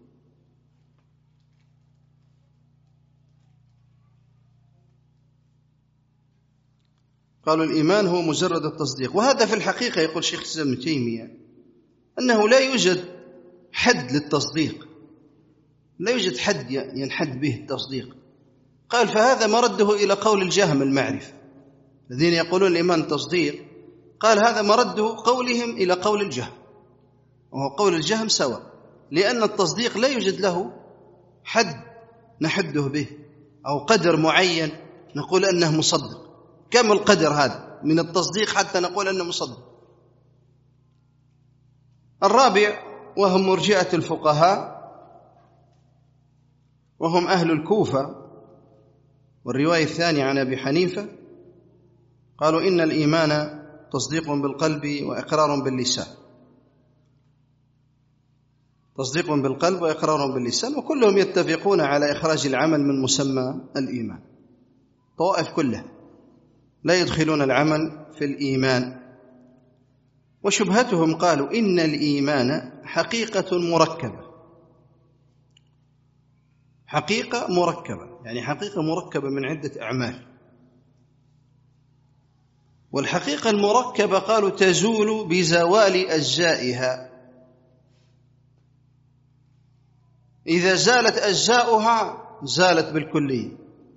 قالوا الإيمان هو مجرد التصديق، وهذا في الحقيقة يقول شيخ الإسلام ابن تيمية أنه لا يوجد حد للتصديق، لا يوجد حد ينحد به التصديق. قال فهذا مرده إلى قول الجهم المعرفة الذين يقولون الإيمان تصديق، قال هذا مرده قولهم إلى قول الجهم، وهو قول الجهم سواء، لأن التصديق لا يوجد له حد نحده به أو قدر معين نقول أنه مصدق. كم القدر هذا من التصديق حتى نقول أنه مصدق؟ الرابع وهم مرجئة الفقهاء، وهم أهل الكوفة، والرواية الثانية عن أبي حنيفة، قالوا إن الإيمان تصديق بالقلب وإقرار باللسان، تصديق بالقلب وإقرار باللسان، وكلهم يتفقون على إخراج العمل من مسمى الإيمان. طوائف كلها لا يدخلون العمل في الإيمان. وشبهتهم قالوا إن الإيمان حقيقة مركبة، حقيقة مركبة يعني حقيقة مركبة من عدة أعمال، والحقيقة المركبة قالوا تزول بزوال أجزائها، إذا زالت أجزاؤها زالت بالكلية.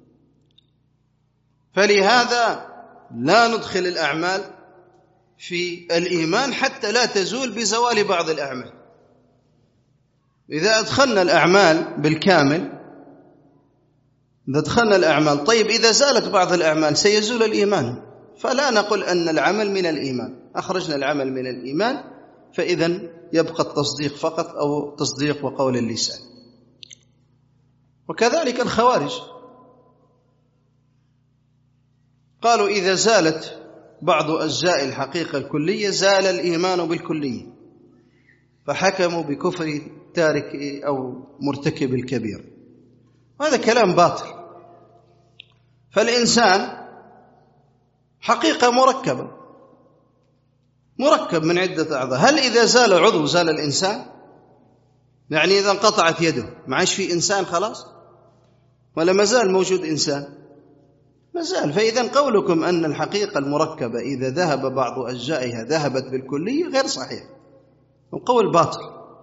فلهذا لا ندخل الأعمال في الإيمان حتى لا تزول بزوال بعض الأعمال. إذا أدخلنا الأعمال بالكامل، إذا أدخلنا الأعمال طيب إذا زالت بعض الأعمال سيزول الإيمان، فلا نقول أن العمل من الإيمان، أخرجنا العمل من الإيمان، فإذن يبقى التصديق فقط أو تصديق وقول اللسان. وكذلك الخوارج قالوا إذا زالت بعض أجزاء الحقيقة الكلية زال الإيمان بالكلية، فحكموا بكفر تارك أو مرتكب الكبير. هذا كلام باطل. فالإنسان حقيقة مركبة، مركب من عدة أعضاء. هل إذا زال عضو زال الإنسان؟ يعني إذا انقطعت يده ما عادش في إنسان خلاص، ولا ما زال موجود إنسان؟ ما زال. فإذا قولكم أن الحقيقة المركبة إذا ذهب بعض أجزائها ذهبت بالكلية غير صحيح، القول باطل.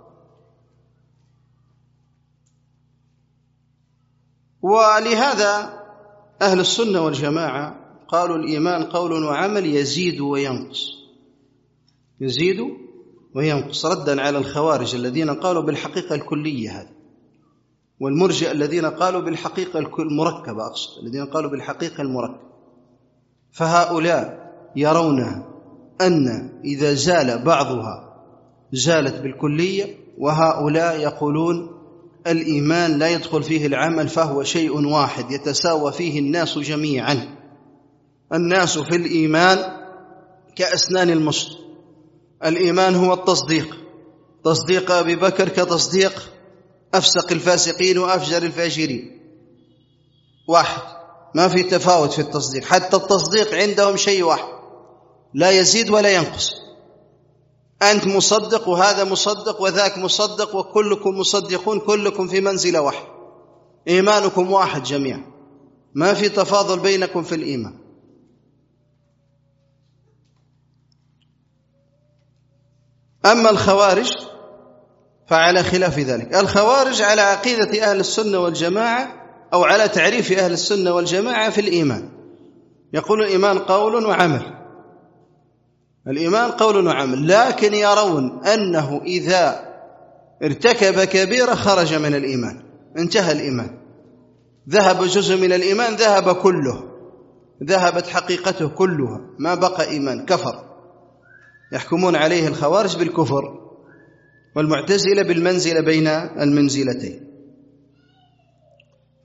ولهذا أهل السنة والجماعة قالوا الإيمان قول وعمل يزيد وينقص، يزيد وينقص، ردا على الخوارج الذين قالوا بالحقيقة الكلية هذا، والمرجئة الذين قالوا بالحقيقة المركبة، أقصد الذين قالوا بالحقيقة المركبة. فهؤلاء يرون أن إذا زال بعضها زالت بالكلية، وهؤلاء يقولون الإيمان لا يدخل فيه العمل فهو شيء واحد يتساوى فيه الناس جميعا. الناس في الإيمان كأسنان المشط، الإيمان هو التصديق، تصديق أبي بكر كتصديق أفسق الفاسقين وأفجر الفاجرين، واحد، ما في تفاوت في التصديق، حتى التصديق عندهم شيء واحد لا يزيد ولا ينقص. أنت مصدق وهذا مصدق وذاك مصدق وكلكم مصدقون، كلكم في منزلة واحد، إيمانكم واحد جميعا، ما في تفاضل بينكم في الإيمان. أما الخوارج فعلى خلاف ذلك. الخوارج على عقيدة أهل السنة والجماعة أو على تعريف أهل السنة والجماعة في الإيمان، يقول الإيمان قول وعمل، الإيمان قول وعمل، لكن يرون أنه إذا ارتكب كبيرة خرج من الإيمان، انتهى الإيمان، ذهب جزء من الإيمان، ذهب كله، ذهبت حقيقته كلها، ما بقى إيمان، كفر. يحكمون عليه الخوارج بالكفر، والمعتزلة بالمنزلة بين المنزلتين.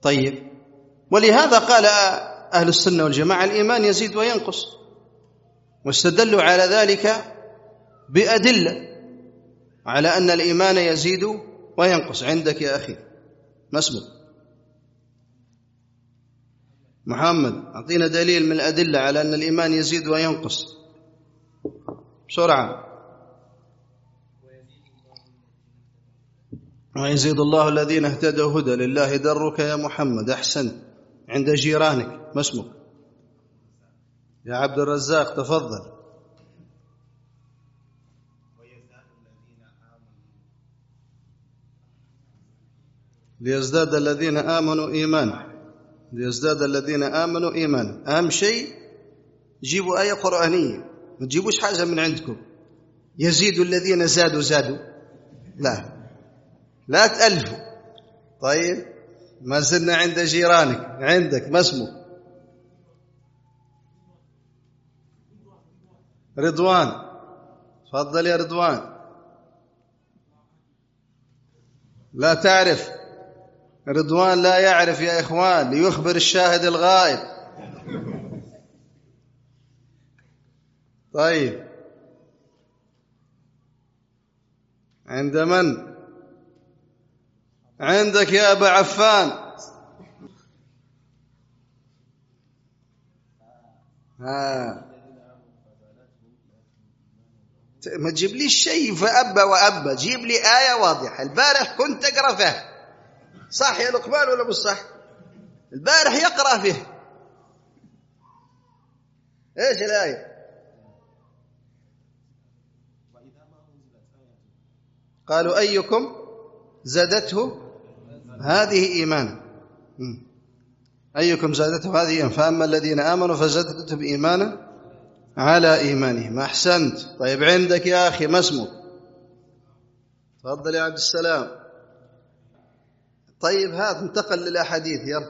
طيب، ولهذا قال أهل السنة والجماعة الإيمان يزيد وينقص، واستدلوا على ذلك بأدلة على أن الإيمان يزيد وينقص. عندك يا أخي، ما اسمك؟ محمد، أعطينا دليل من الأدلة على أن الإيمان يزيد وينقص بسرعة. ويزيد الله الذين اهتدوا هدى، لله درك يا محمد. أحسنت. عند جيرانك، ما اسمك؟ يا عبد الرزاق، تفضل. ليزداد الذين آمنوا إيمانا، ليزداد الذين آمنوا إيمانا. أهم شيء جيبوا آية قرآنية، ما تجيبوش حاجة من عندكم. يزيد الذين زادوا زادوا، لا لا تألفوا. طيب، ما زلنا عند جيرانك. عندك، ما اسمه؟ رضوان، تفضل يا رضوان. لا تعرف؟ رضوان لا يعرف يا إخوان، ليخبر الشاهد الغائب. طيب، عند من؟ عندك يا أبا عفان. ها، ما تجيب لي شيء فأبى وأبى، جيب لي آية واضحة. البارح كنت أقرأ فيها، صح يا لقمان ولا مش صح؟ البارح يقرأ فيه. ايش الآية؟ قالوا أيكم زادته هذه إيمانا. أيكم زادته هذه إيمانا، فأما الذين آمنوا فزادتهم إيمانا على إيمانهم. أحسنت. طيب، عندك يا أخي، ما اسمك؟ تفضل يا عبد السلام. طيب، هذا انتقل للأحاديث. يلا.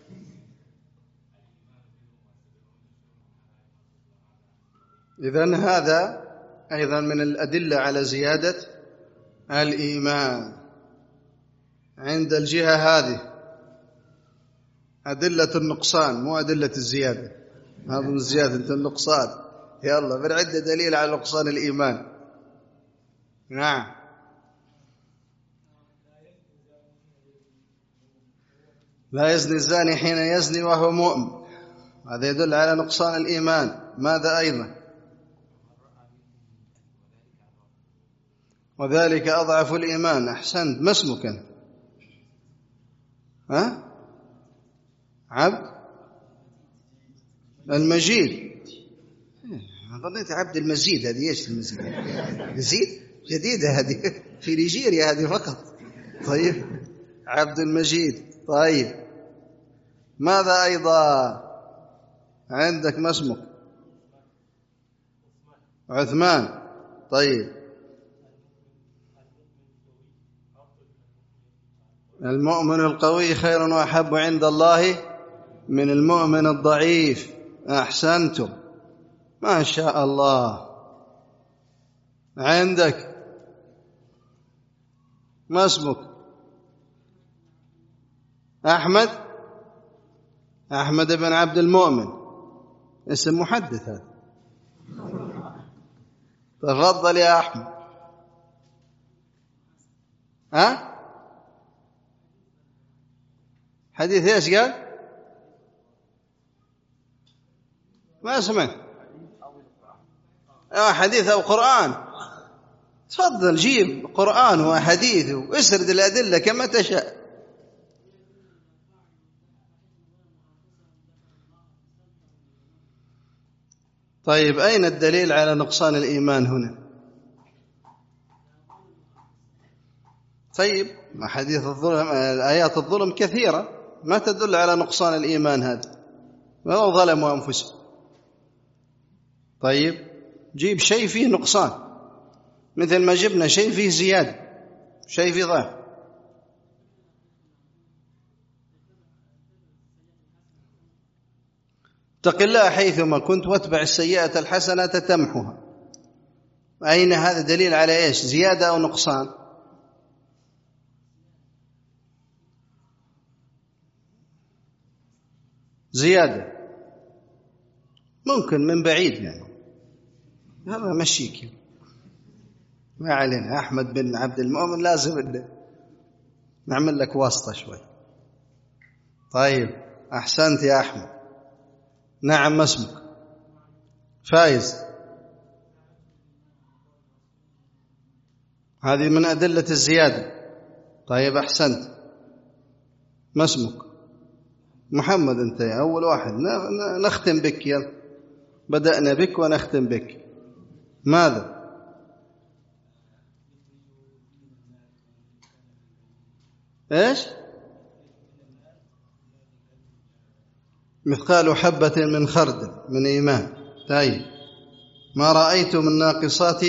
إذن هذا أيضا من الأدلة على زيادة الإيمان. عند الجهة هذه أدلة النقصان، مو أدلة الزيادة. هذا من زيادة النقصان. يلا، بنعد دليل على نقصان الإيمان. نعم. لا يزني الزاني حين يزني وهو مؤمن، هذا يدل على نقصان الإيمان. ماذا أيضا؟ وذلك أضعف الإيمان. أحسنت. ما اسمك أنت؟ ها؟ عبد المجيد. ظنيت عبد المجيد. هذه ايش المزيد؟ مزيد جديدة هذه، في نيجيريا هذه فقط. طيب، عبد المجيد. طيب، ماذا أيضا عندك؟ ما اسمك؟ عثمان. طيب، المؤمن القوي خير وأحب عند الله من المؤمن الضعيف. أحسنتم، ما شاء الله. عندك، ما اسمك؟ أحمد. أحمد بن عبد المؤمن، اسم محدث هذا. تفضل يا أحمد. ها؟ حديث ايش قال؟ ما سمعت. اه حديث او قرآن. تفضل، جيب قرآن وحديث واسرد الأدلة كما تشاء. طيب، أين الدليل على نقصان الإيمان هنا؟ طيب، حديث الظلم، آيات الظلم كثيرة ما تدل على نقصان الإيمان، هذا ولو ظلموا أنفسهم. طيب، جيب شيء فيه نقصان، مثل ما جبنا شيء فيه زيادة، شيء فيه ضعف. اتق الله حيثما كنت واتبع السيئة الحسنة تمحها. أين هذا دليل على إيش؟ زيادة أو نقصان؟ زيادة ممكن من بعيد يعني هذا مشيك ما علينا. أحمد بن عبد المؤمن لازم نعمل لك واسطة شوي. طيب أحسنت يا أحمد. نعم ما اسمك؟ فايز. هذه من أدلة الزيادة. طيب أحسنت. ما اسمك؟ محمد. أنت أول واحد. نختم بك يلا. بدأنا بك ونختم بك. ماذا؟ إيش؟ مثقال حبة من خردل من إيمان. طيب ما رأيت من ناقصات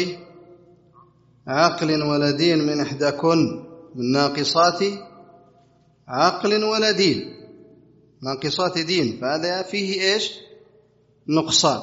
عقل ولا دين من إحداكن. من ناقصات عقل ولا دين، ناقصات دين، فهذا فيه إيش؟ نقصان.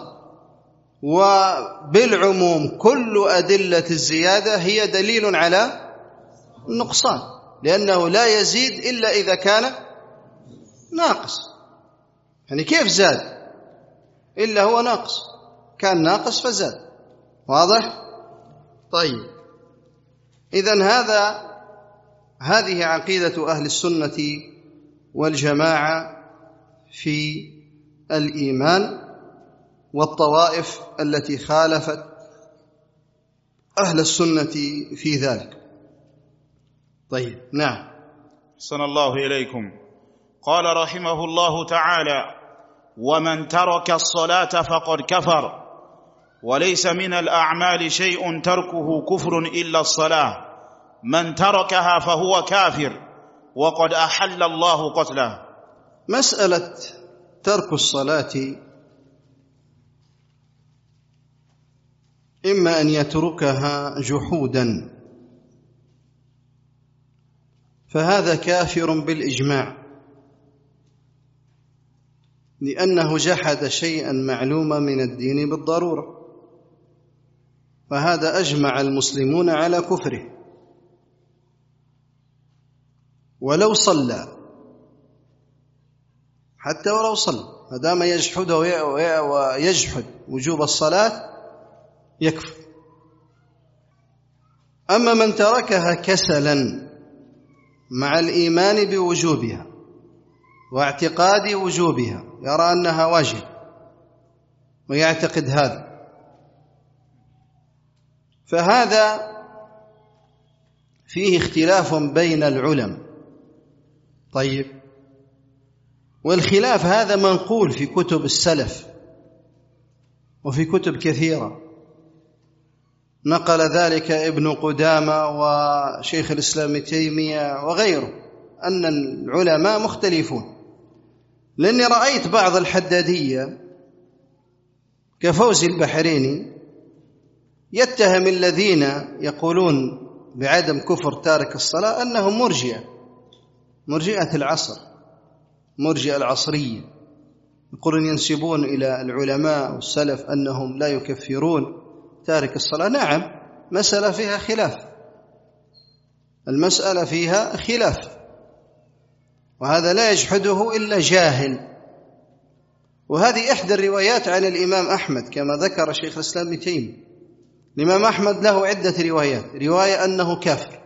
وبالعموم كل أدلة الزيادة هي دليل على النقصان، لأنه لا يزيد إلا إذا كان ناقص. يعني كيف زاد إلا هو ناقص؟ كان ناقص فزاد. واضح؟ طيب إذن هذا هذه عقيدة أهل السنة والجماعة في الإيمان، والطوائف التي خالفت أهل السنة في ذلك. طيب نعم. أحسن الله إليكم. قال رحمه الله تعالى: ومن ترك الصلاة فقد كفر، وليس من الأعمال شيء تركه كفر إلا الصلاة، من تركها فهو كافر وقد أحل الله قتله. مسألة ترك الصلاة إما أن يتركها جحودا فهذا كافر بالإجماع، لأنه جحد شيئا معلوما من الدين بالضرورة، فهذا أجمع المسلمون على كفره. ولو صلى، حتى ولو صلى، ما دام يجحد ويجحد وجوب الصلاة يكفر. أما من تركها كسلا مع الإيمان بوجوبها واعتقاد وجوبها، يرى أنها واجب ويعتقد هذا، فهذا فيه اختلاف بين العلماء. طيب، والخلاف هذا منقول في كتب السلف وفي كتب كثيرة، نقل ذلك ابن قدامة وشيخ الإسلام تيمية وغيره، أن العلماء مختلفون. لأني رأيت بعض الحدادية كفوزي البحريني يتهم الذين يقولون بعدم كفر تارك الصلاة أنهم مرجئة، مرجئة العصر، مرجئة العصرية، يقولون ينسبون إلى العلماء والسلف أنهم لا يكفرون تارك الصلاة. نعم، مسألة فيها خلاف، المسألة فيها خلاف، وهذا لا يجحده إلا جاهل. وهذه إحدى الروايات عن الإمام أحمد كما ذكر شيخ الإسلام ابن تيمية. الإمام أحمد له عدة روايات، رواية أنه كافر،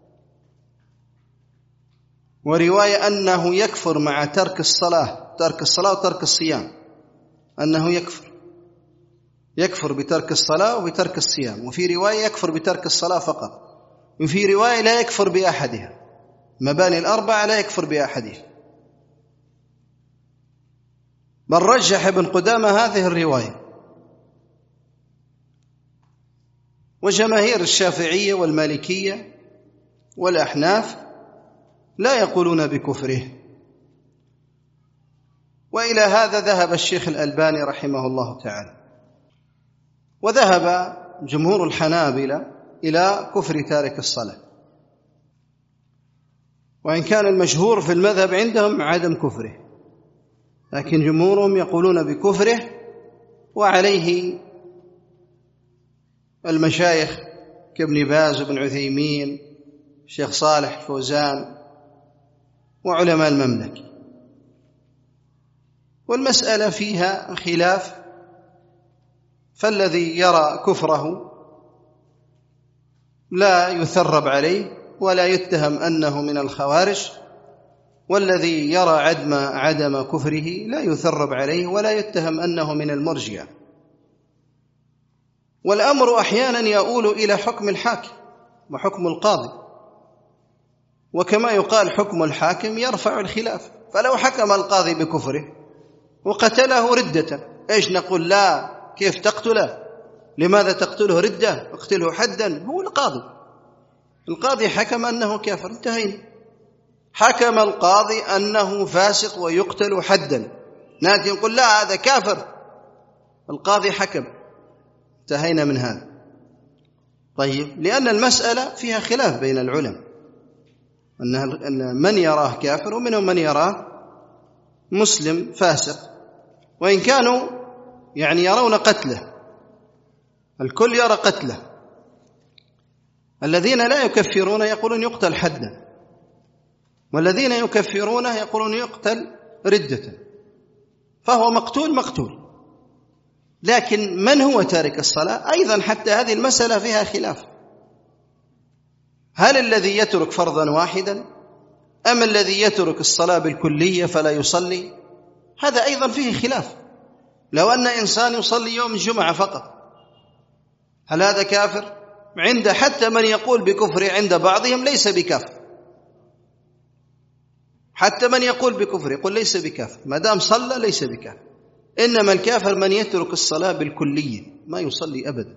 ورواية أنه يكفر مع ترك الصلاة، ترك الصلاة وترك الصيام، أنه يكفر يكفر بترك الصلاة وبترك الصيام. وفي رواية يكفر بترك الصلاة فقط، وفي رواية لا يكفر بأحدها، مباني الأربعة لا يكفر بأحدها. بل رجح ابن قدامة هذه الرواية. وجماهير الشافعية والمالكية والأحناف لا يقولون بكفره. وإلى هذا ذهب الشيخ الألباني رحمه الله تعالى، وذهب جمهور الحنابلة إلى كفر تارك الصلاة، وإن كان المشهور في المذهب عندهم عدم كفره، لكن جمهورهم يقولون بكفره. وعليه المشايخ كابن باز وابن عثيمين، الشيخ صالح الفوزان، وعلماء المملكة. والمسألة فيها خلاف، فالذي يرى كفره لا يثرب عليه ولا يتهم أنه من الخوارج، والذي يرى عدم عدم كفره لا يثرب عليه ولا يتهم أنه من المرجئة. والأمر أحيانا يؤول إلى حكم الحاكم وحكم القاضي، وكما يقال حكم الحاكم يرفع الخلاف، فلو حكم القاضي بكفره وقتله ردة إيش نقول؟ لا، كيف تقتله؟ لماذا تقتله ردة؟ اقتله حدا. هو القاضي القاضي حكم أنه كافر، انتهينا. حكم القاضي أنه فاسق ويقتل حدا، ناتي نقول لا هذا كافر، القاضي حكم، انتهينا من هذا. طيب، لأن المسألة فيها خلاف بين العلماء، أن من يراه كافر ومنهم من يراه مسلم فاسق، وإن كانوا يعني يرون قتله، الكل يرى قتله. الذين لا يكفرون يقولون يقتل حدا، والذين يكفرونه يقولون يقتل ردة، فهو مقتول مقتول. لكن من هو تارك الصلاة أيضا حتى هذه المسألة فيها خلاف، هل الذي يترك فرضا واحدا أم الذي يترك الصلاة بالكلية فلا يصلي؟ هذا أيضا فيه خلاف. لو أن إنسان يصلي يوم الجمعة فقط، هل هذا كافر؟ عند حتى من يقول بكفر عند بعضهم ليس بكافر، حتى من يقول بكفر يقول ليس بكافر، ما دام صلى ليس بكافر. إنما الكافر من يترك الصلاة بالكلية، ما يصلي أبدا.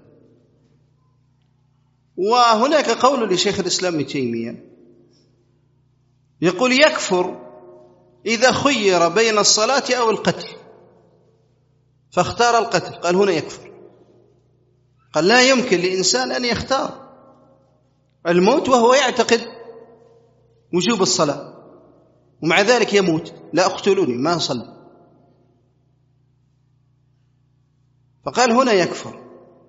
وهناك قول لشيخ الإسلام ابن تيمية يقول يكفر إذا خير بين الصلاة أو القتل فاختار القتل، قال هنا يكفر. قال لا يمكن لإنسان أن يختار الموت وهو يعتقد وجوب الصلاة، ومع ذلك يموت، لا اقتلوني ما أصلي، فقال هنا يكفر.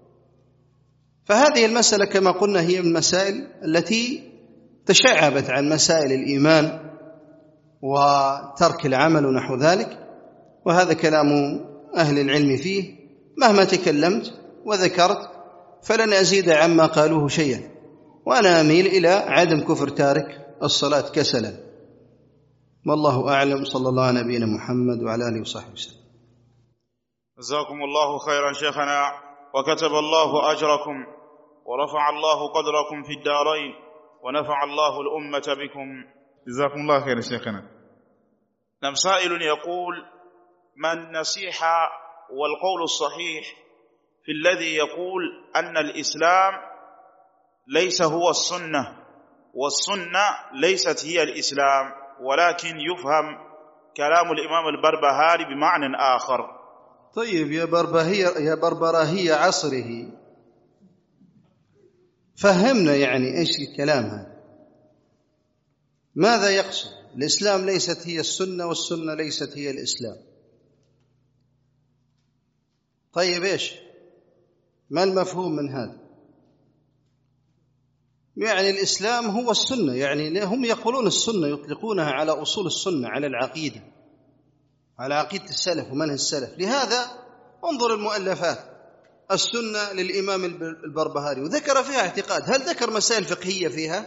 فهذه المسألة كما قلنا هي من المسائل التي تشعبت عن مسائل الإيمان وترك العمل ونحو ذلك، وهذا كلام أهل العلم فيه. مهما تكلمت وذكرت فلن أزيد عما قالوه شيئا، وأنا أميل إلى عدم كفر تارك الصلاة كسلا، والله أعلم. صلى الله على نبينا محمد وعلى آله وصحبه وسلم. جزاكم الله خيرا شيخنا، وكتب الله أجركم، ورفع الله قدركم في الدارين، ونفع الله الأمة بكم. جزاكم الله خيرا شيخنا. نعم، سائل يقول: ما النصيحة والقول الصحيح في الذي يقول أن الإسلام ليس هو السنة، والسنة ليست هي الإسلام، ولكن يفهم كلام الإمام البربهاري بمعنى آخر؟ طيب يا بربهية يا بربراهية عصره، فهمنا يعني إيش الكلام هذا، ماذا يقصد؟ الإسلام ليست هي السنة والسنة ليست هي الإسلام. طيب إيش ما المفهوم من هذا؟ يعني الإسلام هو السنة، يعني هم يقولون السنة يطلقونها على أصول السنة، على العقيدة، على عقيدة السلف ومنهج السلف. لهذا انظر المؤلفات السنة للإمام البربهاري وذكر فيها اعتقاد، هل ذكر مسائل فقهية فيها؟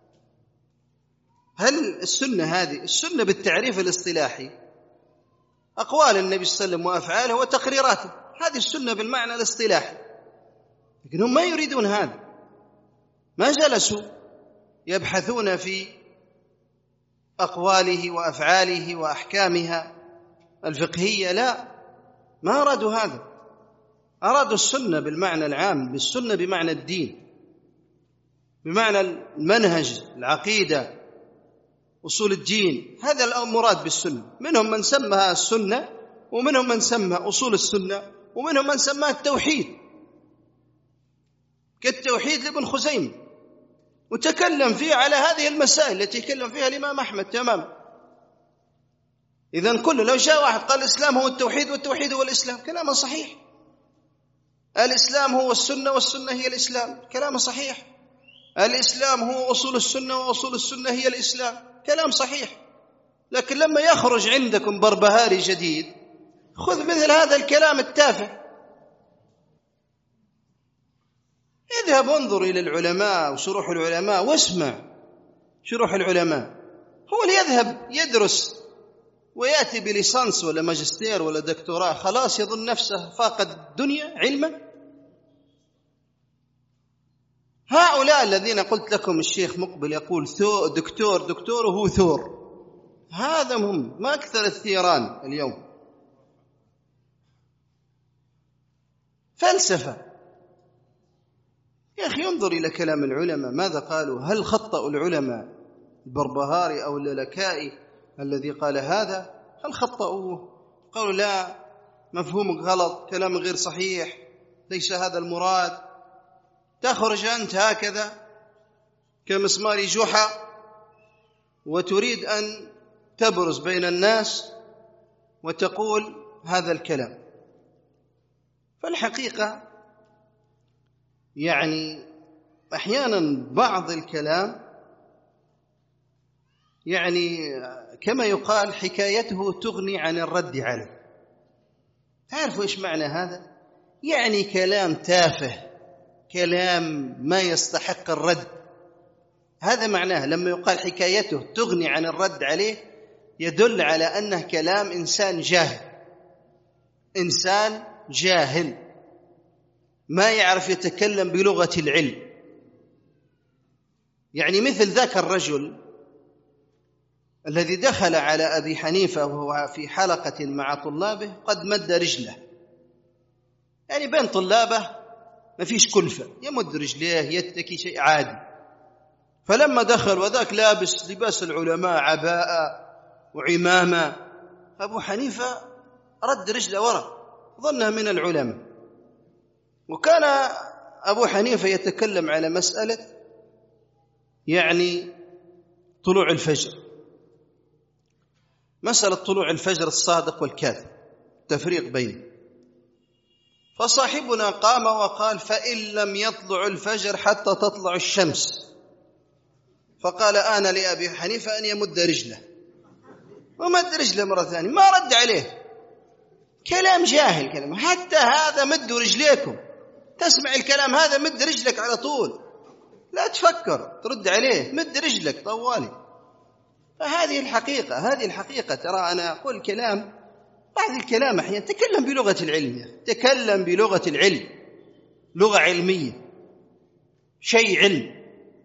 هل السنة هذه السنة بالتعريف الاصطلاحي أقوال النبي صلى الله عليه وسلم وأفعاله وتقريراته، هذه السنة بالمعنى الاصطلاحي. لكن هم ما يريدون هذا، ما جلسوا يبحثون في أقواله وأفعاله وأحكامها الفقهية، لا، ما أرادوا هذا، أرادوا السنة بالمعنى العام، بالسنة بمعنى الدين، بمعنى المنهج، العقيدة، أصول الدين، هذا المراد بالسنة. منهم من سمها السنة، ومنهم من سمى أصول السنة، ومنهم من سمى التوحيد، كالتوحيد لابن خزيمة، وتكلم فيه على هذه المسائل التي تكلم فيها الإمام أحمد تماما. إذن كل لو جاء واحد قال الإسلام هو التوحيد والتوحيد هو الإسلام، كلام صحيح. الإسلام هو السنة والسنة هي الإسلام، كلام صحيح. الإسلام هو أصول السنة وأصول السنة هي الإسلام، كلام صحيح. لكن لما يخرج عندكم بربهاري جديد خذ مثل هذا الكلام التافه، اذهب انظر إلى العلماء وشروح العلماء واسمع شروح العلماء. هو اللي يذهب يدرس ويأتي بليسانس ولا ماجستير ولا دكتوراه خلاص يظن نفسه فاقد الدنيا علما؟ هؤلاء الذين قلت لكم الشيخ مقبل يقول دكتور دكتور وهو ثور، هذا هم ما أكثر الثيران اليوم. فلسفة يا أخي، انظر إلى كلام العلماء ماذا قالوا. هل خطأوا العلماء البربهاري أو اللالكائي الذي قال هذا؟ هل خطأوه؟ قالوا لا مفهومك غلط، كلام غير صحيح، ليس هذا المراد. تخرج أنت هكذا كمسمار جحا وتريد أن تبرز بين الناس وتقول هذا الكلام. فالحقيقة يعني أحيانا بعض الكلام يعني كما يقال حكايته تغني عن الرد عليه. تعرفوا إيش معنى هذا؟ يعني كلام تافه، كلام ما يستحق الرد، هذا معناه. لما يقال حكايته تغني عن الرد عليه يدل على أنه كلام إنسان جاهل، إنسان جاهل ما يعرف يتكلم بلغة العلم. يعني مثل ذاك الرجل الذي دخل على أبي حنيفة وهو في حلقة مع طلابه قد مد رجله، يعني بين طلابه ما فيش كلفة، يمد رجليه يتكي شيء عادي. فلما دخل وذاك لابس لباس العلماء عباءة وعمامة، أبو حنيفة رد رجله وراء ظنها من العلماء. وكان أبو حنيفة يتكلم على مسألة يعني طلوع الفجر، مسألة طلوع الفجر الصادق والكاذب، تفريق بينه. فصاحبنا قام وقال فإن لم يطلع الفجر حتى تطلع الشمس. فقال آن لأبي حنيفة أن يمد رجله، ومد رجله مرة ثانية، ما رد عليه. كلام جاهل كلام. حتى هذا مدوا رجليكم، تسمع الكلام هذا مد رجلك على طول، لا تفكر ترد عليه، مد رجلك طوالي. فهذه الحقيقة، هذه الحقيقة. ترى أنا أقول كلام، بعض الكلام أحيانا تكلم بلغة العلم، تكلم بلغة العلم، لغة علمية، شيء علم.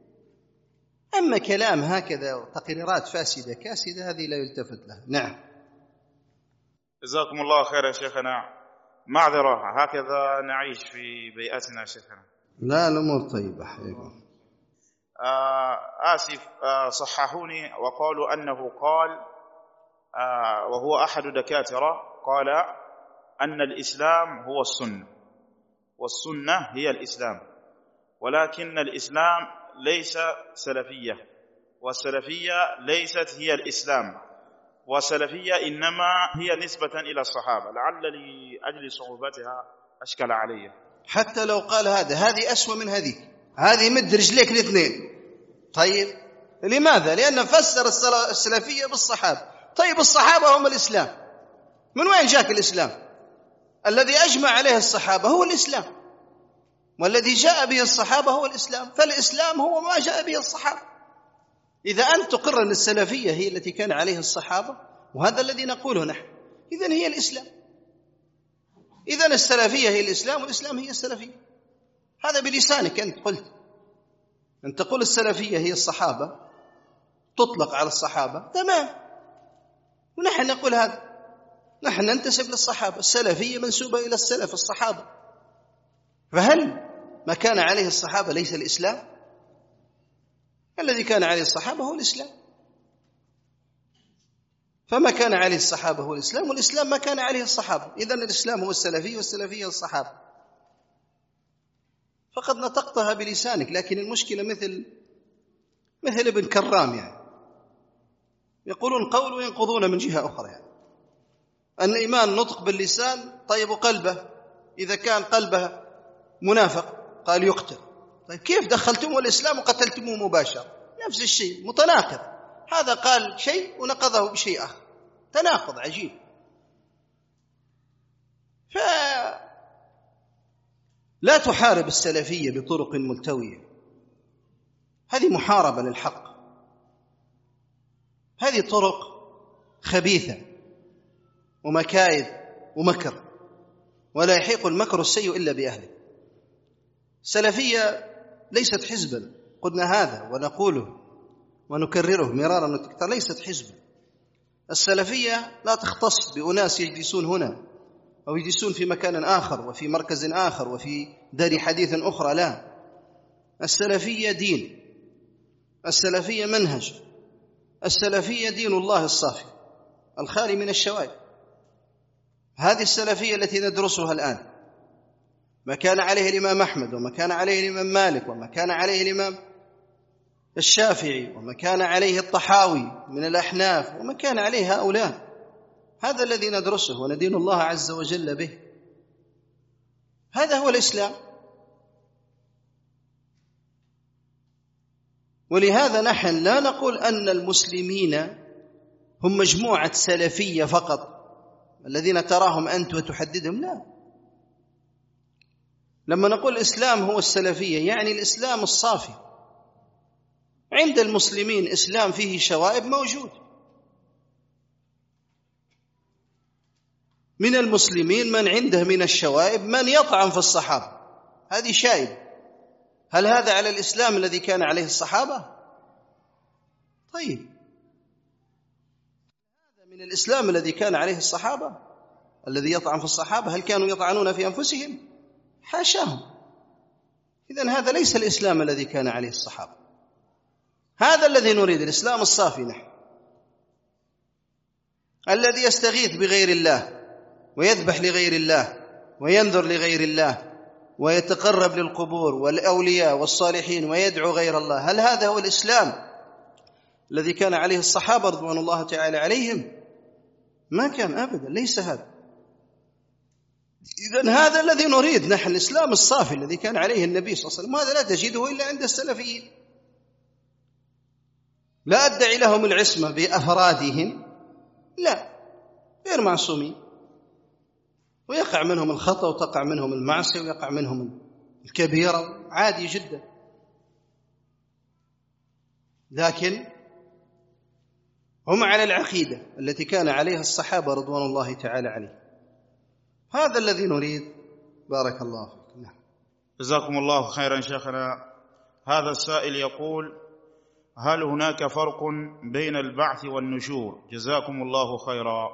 أما كلام هكذا وتقريرات فاسدة كاسدة هذه لا يلتفت لها. نعم. جزاكم الله خير يا شيخنا. معذرة، هكذا نعيش في بيئتنا شيخنا. لا الأمور طيبة حبيبي. آه آسف، آه صححوني وقالوا أنه قال آه وهو أحد دكاترة قال أن الإسلام هو السنة والسنة هي الإسلام، ولكن الإسلام ليس سلفية، والسلفية ليست هي الإسلام، والسلفية إنما هي نسبة إلى الصحابة. لعل لأجل صعوبتها أشكل علي. حتى لو قال هذا، هذه أسوأ من هذه، هذه مد رجليك الاثنين. طيب لماذا؟ لأنه فسر السلفية بالصحابة. طيب الصحابة هم الإسلام، من وين جاك الإسلام؟ الذي أجمع عليه الصحابة هو الإسلام، والذي جاء به الصحابة هو الإسلام، فالإسلام هو ما جاء به الصحابة. إذا أنت تقر أن السلفية هي التي كان عليها الصحابة، وهذا الذي نقوله نحن، إذن هي الإسلام. إذن السلفية هي الإسلام والإسلام هي السلفية. هذا بلسانك أنت قلت، أن تقول السلفية هي الصحابة، تطلق على الصحابة، تمام، ونحن نقول هذا، نحن ننتسب للصحابة، السلفية منسوبة إلى السلف الصحابة. فهل ما كان عليه الصحابة ليس الإسلام؟ الذي كان عليه الصحابة هو الإسلام. فما كان عليه الصحابة هو الإسلام، والإسلام ما كان عليه الصحابة. إذن الإسلام هو السلفي والسلفية الصحابة. فقد نطقتها بلسانك، لكن المشكلة مثل مثل ابن كرام، يعني يقولون قول وينقضون من جهة أخرى. يعني أن إيمان نطق باللسان، طيب قلبه إذا كان قلبه منافق قال يقتل. طيب كيف دخلتموه الإسلام وقتلتموه مباشرة؟ نفس الشيء، متناقض. هذا قال شيء ونقضه بشيء آخر، تناقض عجيب. لا تحارب السلفية بطرق ملتوية، هذه محاربة للحق، هذه طرق خبيثة ومكايد ومكر، ولا يحيق المكر السيء إلا بأهله. السلفية ليست حزبا، قلنا هذا ونقوله ونكرره مرارا وتكرارا، ليست حزبا. السلفية لا تختص بأناس يجلسون هنا أو يجلسون في مكان آخر وفي مركز آخر وفي دار حديث أخرى، لا، السلفية دين، السلفية منهج، السلفية دين الله الصافي الخالي من الشوائب. هذه السلفية التي ندرسها الآن، ما كان عليه الإمام أحمد وما كان عليه الإمام مالك وما كان عليه الإمام الشافعي وما كان عليه الطحاوي من الأحناف وما كان عليه هؤلاء، هذا الذي ندرسه وندين الله عز وجل به، هذا هو الإسلام. ولهذا نحن لا نقول أن المسلمين هم مجموعة سلفية فقط الذين تراهم أنت وتحددهم، لا. لما نقول الإسلام هو السلفية يعني الإسلام الصافي. عند المسلمين إسلام فيه شوائب موجود، من المسلمين من عنده من الشوائب من يطعن في الصحابة، هذه شائب. هل هذا على الإسلام الذي كان عليه الصحابة؟ طيب، هذا من الإسلام الذي كان عليه الصحابة الذي يطعن في الصحابة؟ هل كانوا يطعنون في أنفسهم؟ حاشاهم. إذن هذا ليس الإسلام الذي كان عليه الصحابة. هذا الذي نريد، الإسلام الصافي نحن، الذي يستغيث بغير الله ويذبح لغير الله وينذر لغير الله ويتقرب للقبور والأولياء والصالحين ويدعو غير الله. هل هذا هو الإسلام الذي كان عليه الصحابة رضوان الله تعالى عليهم؟ ما كان أبدا، ليس هذا. إذن هذا الذي نريد نحن، الإسلام الصافي الذي كان عليه النبي صلى الله عليه وسلم، وهذا لا تجده إلا عند السلفيين. لا أدعي لهم العصمة بأفرادهم، لا، غير معصومين، ويقع منهم الخطأ وتقع منهم المعصية ويقع منهم الكبيرة، عادي جدا، لكن هم على العقيدة التي كان عليها الصحابة رضوان الله تعالى عليهم. هذا الذي نريد. بارك الله فيك. نعم. جزاكم الله خيرا شيخنا. هذا السائل يقول: هل هناك فرق بين البعث والنشور؟ جزاكم الله خيرا.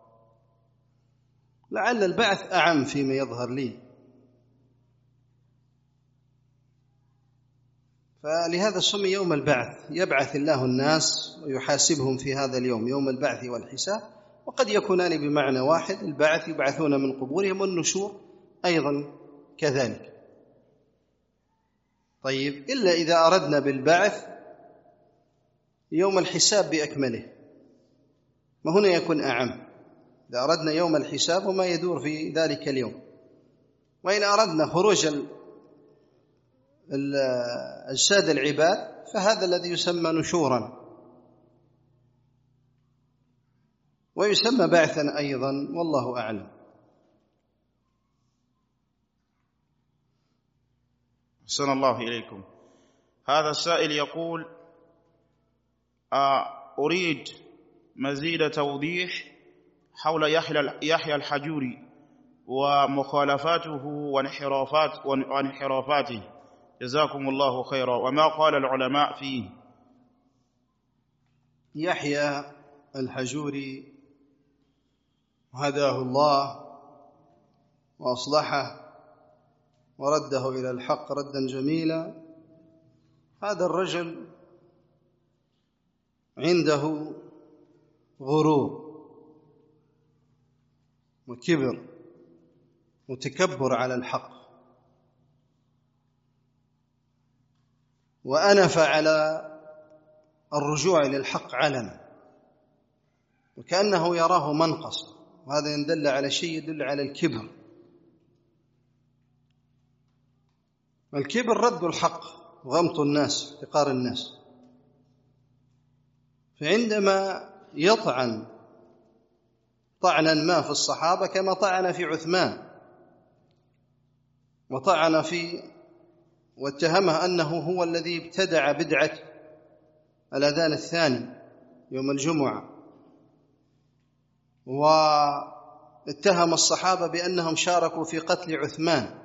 لعل البعث أعم فيما يظهر لي، فلهذا سمي يوم البعث، يبعث الله الناس ويحاسبهم في هذا اليوم، يوم البعث والحساب، وقد يكونان بمعنى واحد، البعث يبعثون من قبورهم والنشور أيضا كذلك. طيب، إلا إذا أردنا بالبعث يوم الحساب بأكمله، وهنا يكون أعم، إذا أردنا يوم الحساب وما يدور في ذلك اليوم. وإن أردنا خروج أجساد العباد فهذا الذي يسمى نشورا، ويسمى بعثا أيضا، والله أعلم. أحسن الله إليكم. هذا السائل يقول: أريد مزيد توضيح حول يحيى الحجوري ومخالفاته وانحرافات وانحرافاته، جزاكم الله خيرا، وما قال العلماء فيه. يحيى الحجوري هداه الله وأصلحه ورده إلى الحق ردا جميلا. هذا الرجل عنده غرور وكبر وتكبر على الحق، وأنف على الرجوع للحق علنا، وكأنه يراه منقصا، وهذا يدل على شيء يدل على الكبر. الكبر رد الحق وغمط الناس، احتقار الناس. فعندما يطعن طعنا ما في الصحابة كما طعن في عثمان وطعن في واتهمه أنه هو الذي ابتدع بدعة الأذان الثاني يوم الجمعة، واتهم الصحابة بأنهم شاركوا في قتل عثمان،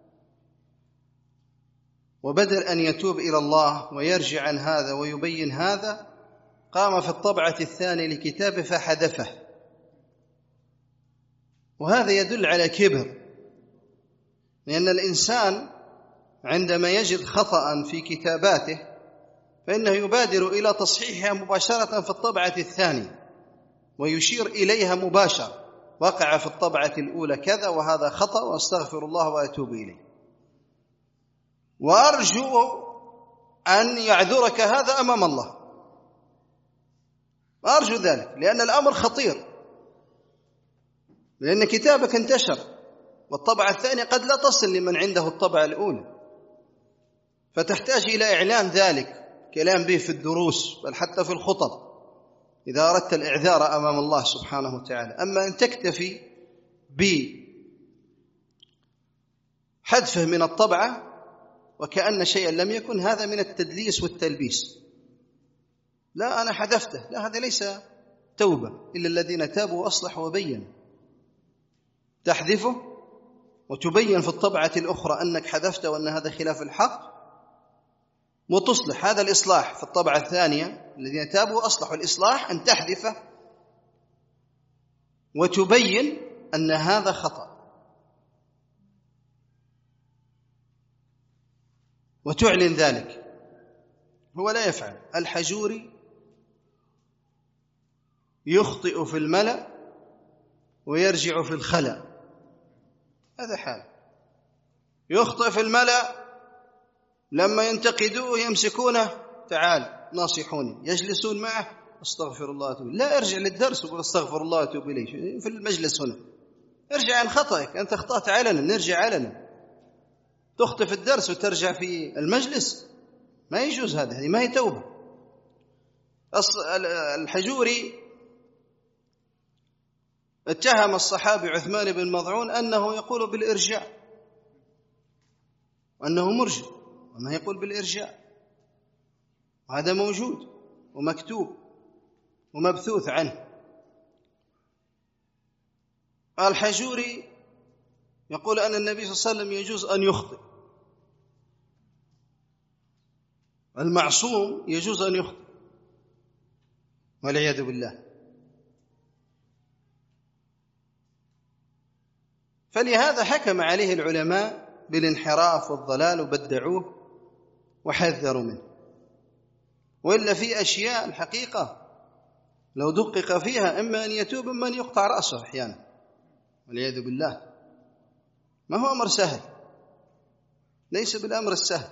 وبدل أن يتوب إلى الله ويرجع عن هذا ويبين هذا قام في الطبعة الثانية لكتابه فحذفه. وهذا يدل على كبر، لأن الإنسان عندما يجد خطأ في كتاباته فإنه يبادر إلى تصحيحها مباشرة في الطبعة الثانية ويشير إليها مباشرة: وقع في الطبعة الأولى كذا وهذا خطأ وأستغفر الله وأتوب إليه. وأرجو أن يعذرك هذا أمام الله، أرجو ذلك، لأن الأمر خطير، لأن كتابك انتشر والطبعة الثانية قد لا تصل لمن عنده الطبعة الأولى، فتحتاج إلى إعلان ذلك، كلام به في الدروس بل حتى في الخطب إذا أردت الإعذار أمام الله سبحانه وتعالى. أما أن تكتفي بحذفه من الطبعة وكأن شيئا لم يكن، هذا من التدليس والتلبيس. لا أنا حذفته، لا، هذا ليس توبة إلا الذين تابوا وأصلحوا وبينوا. تحذفه وتبين في الطبعة الأخرى أنك حذفته وأن هذا خلاف الحق، وتصلح هذا الإصلاح في الطبعة الثانية. الذين تابوا وأصلحوا الإصلاح أن تحذفه وتبين أن هذا خطأ وتعلن ذلك. هو لا يفعل. الحجوري يخطئ في الملأ ويرجع في الخلأ، هذا حال. يخطئ في الملأ لما ينتقدوه يمسكونه: تعال ناصحوني، يجلسون معه: استغفر الله واتوب إليه. لا، ارجع للدرس وقل استغفر الله واتوب إليه في المجلس هنا. ارجع عن خطأك، أنت أخطأت علنا، نرجع علنا. تخطئ في الدرس وترجع في المجلس، ما يجوز هذا، هذه ما هي توبة. الحجوري اتهم الصحابي عثمان بن مظعون أنه يقول بالإرجاع، وأنه مرجع، وأنه يقول بالإرجاع، وهذا موجود ومكتوب ومبثوث عنه. الحجوري يقول أن النبي صلى الله عليه وسلم يجوز أن يخطئ، المعصوم يجوز أن يخطئ، والعياذ بالله. فلهذا حكم عليه العلماء بالانحراف والضلال وبدعوه وحذروا منه. وإلا في أشياء الحقيقة لو دقق فيها إما أن يتوب إما أن يقطع رأسه أحيانا، والعياذ بالله. ما هو أمر سهل، ليس بالأمر السهل.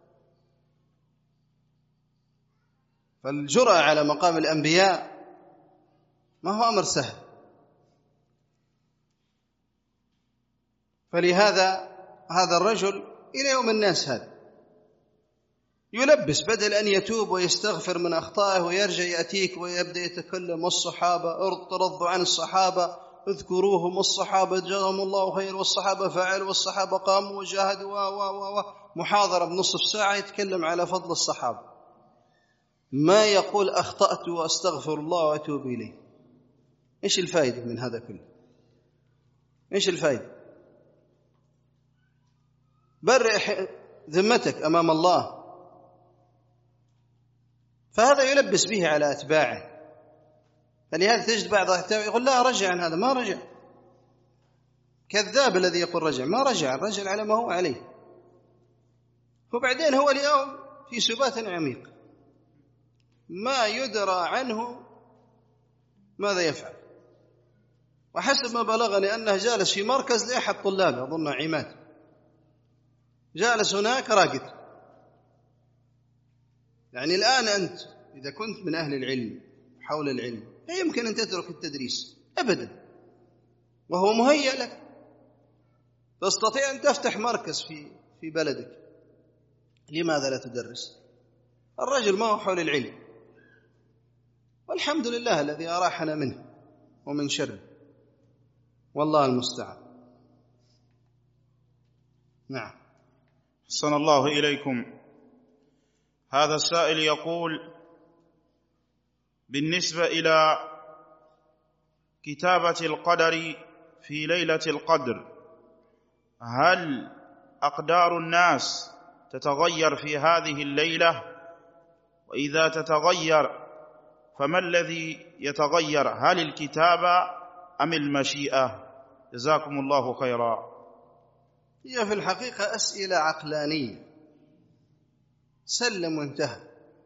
فالجرأة على مقام الأنبياء ما هو أمر سهل. فلهذا هذا الرجل إلى يوم الناس هذا يلبس، بدل أن يتوب ويستغفر من أخطائه ويرجع يأتيك ويبدأ يتكلم: والصحابة ارتضوا عن الصحابة، اذكروهم، والصحابة جزاهم الله خير، والصحابة فعلوا، والصحابة قاموا وجاهدوا و و و محاضرة بنصف ساعة يتكلم على فضل الصحابة، ما يقول أخطأت وأستغفر الله وأتوب إليه. إيش الفائدة من هذا كله؟ إيش الفائدة؟ برئ ذمتك أمام الله. فهذا يلبس به على أتباعه. فلهذا تجد بعض الأتباع يقول: لا، رجع عن هذا، ما رجع. كذاب الذي يقول رجع، ما رجع، الرجل على ما هو عليه. وبعدين هو اليوم في سبات عميق ما يدرى عنه ماذا يفعل. وحسب ما بلغني أنه جالس في مركز لأحد طلابه، أظن عماد، جالس هناك راقد. يعني الآن أنت إذا كنت من أهل العلم حول العلم لا يمكن أن تترك التدريس أبدا، وهو مهيأ لك. تستطيع أن تفتح مركز في في بلدك، لماذا لا تدرس؟ الرجل ما هو حول العلم، والحمد لله الذي أراحنا منه ومن شره، والله المستعان. نعم. أحسن الله إليكم. هذا السائل يقول: بالنسبة إلى كتابة القدر في ليلة القدر، هل أقدار الناس تتغير في هذه الليلة؟ وإذا تتغير فما الذي يتغير؟ هل الكتابة أم المشيئة؟ جزاكم الله خيرا. هي في الحقيقة أسئلة عقلانية، سلم وانتهى.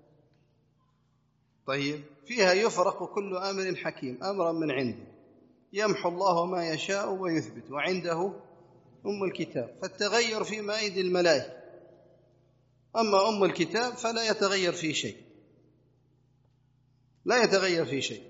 طيب، فيها يفرق كل أمر حكيم أمرا من عنده، يمحو الله ما يشاء ويثبت، وعنده أم الكتاب، فالتغير فيما أيدي الملائكة، أما أم الكتاب فلا يتغير في شيء، لا يتغير في شيء،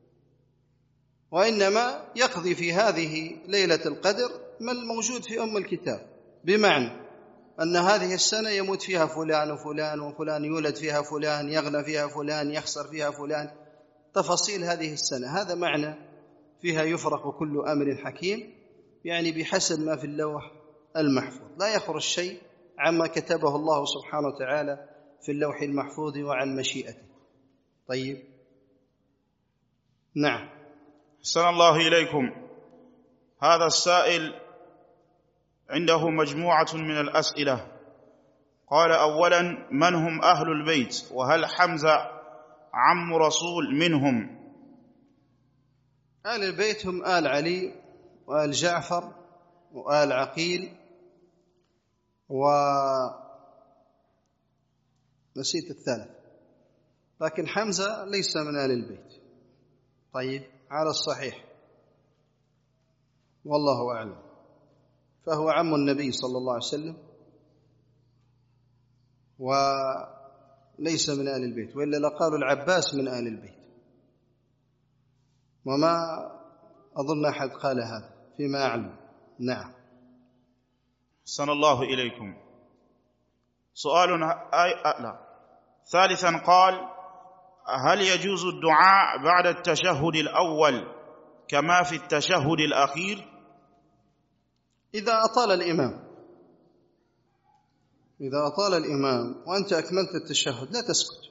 وإنما يقضي في هذه ليلة القدر ما الموجود في أم الكتاب، بمعنى أن هذه السنة يموت فيها فلان وفلان وفلان، يولد فيها فلان، يغنى فيها فلان، يخسر فيها فلان، تفاصيل هذه السنة. هذا معنى فيها يفرق كل أمر حكيم، يعني بحسب ما في اللوح المحفوظ، لا يخرج شيء عما كتبه الله سبحانه وتعالى في اللوح المحفوظ وعن مشيئته. طيب، نعم. أحسن الله إليكم. هذا السائل عنده مجموعة من الأسئلة. قال: أولا، من هم أهل البيت؟ وهل حمزة عم رسول منهم؟ أهل البيت هم آل علي وآل جعفر وآل عقيل، ونسيت الثالث، لكن حمزة ليس من آل البيت. طيب، على الصحيح والله أعلم، فهو عم النبي صلى الله عليه وسلم وليس من آل البيت، وإلا لقالوا العباس من آل البيت، وما أظن أحد قال هذا فيما أعلم. نعم. أحسن الله إليكم. سؤال أي لا. ثالثا قال: هل يجوز الدعاء بعد التشهد الأول كما في التشهد الأخير؟ إذا أطال الإمام إذا أطال الإمام وأنت أكملت التشهد لا تسكت،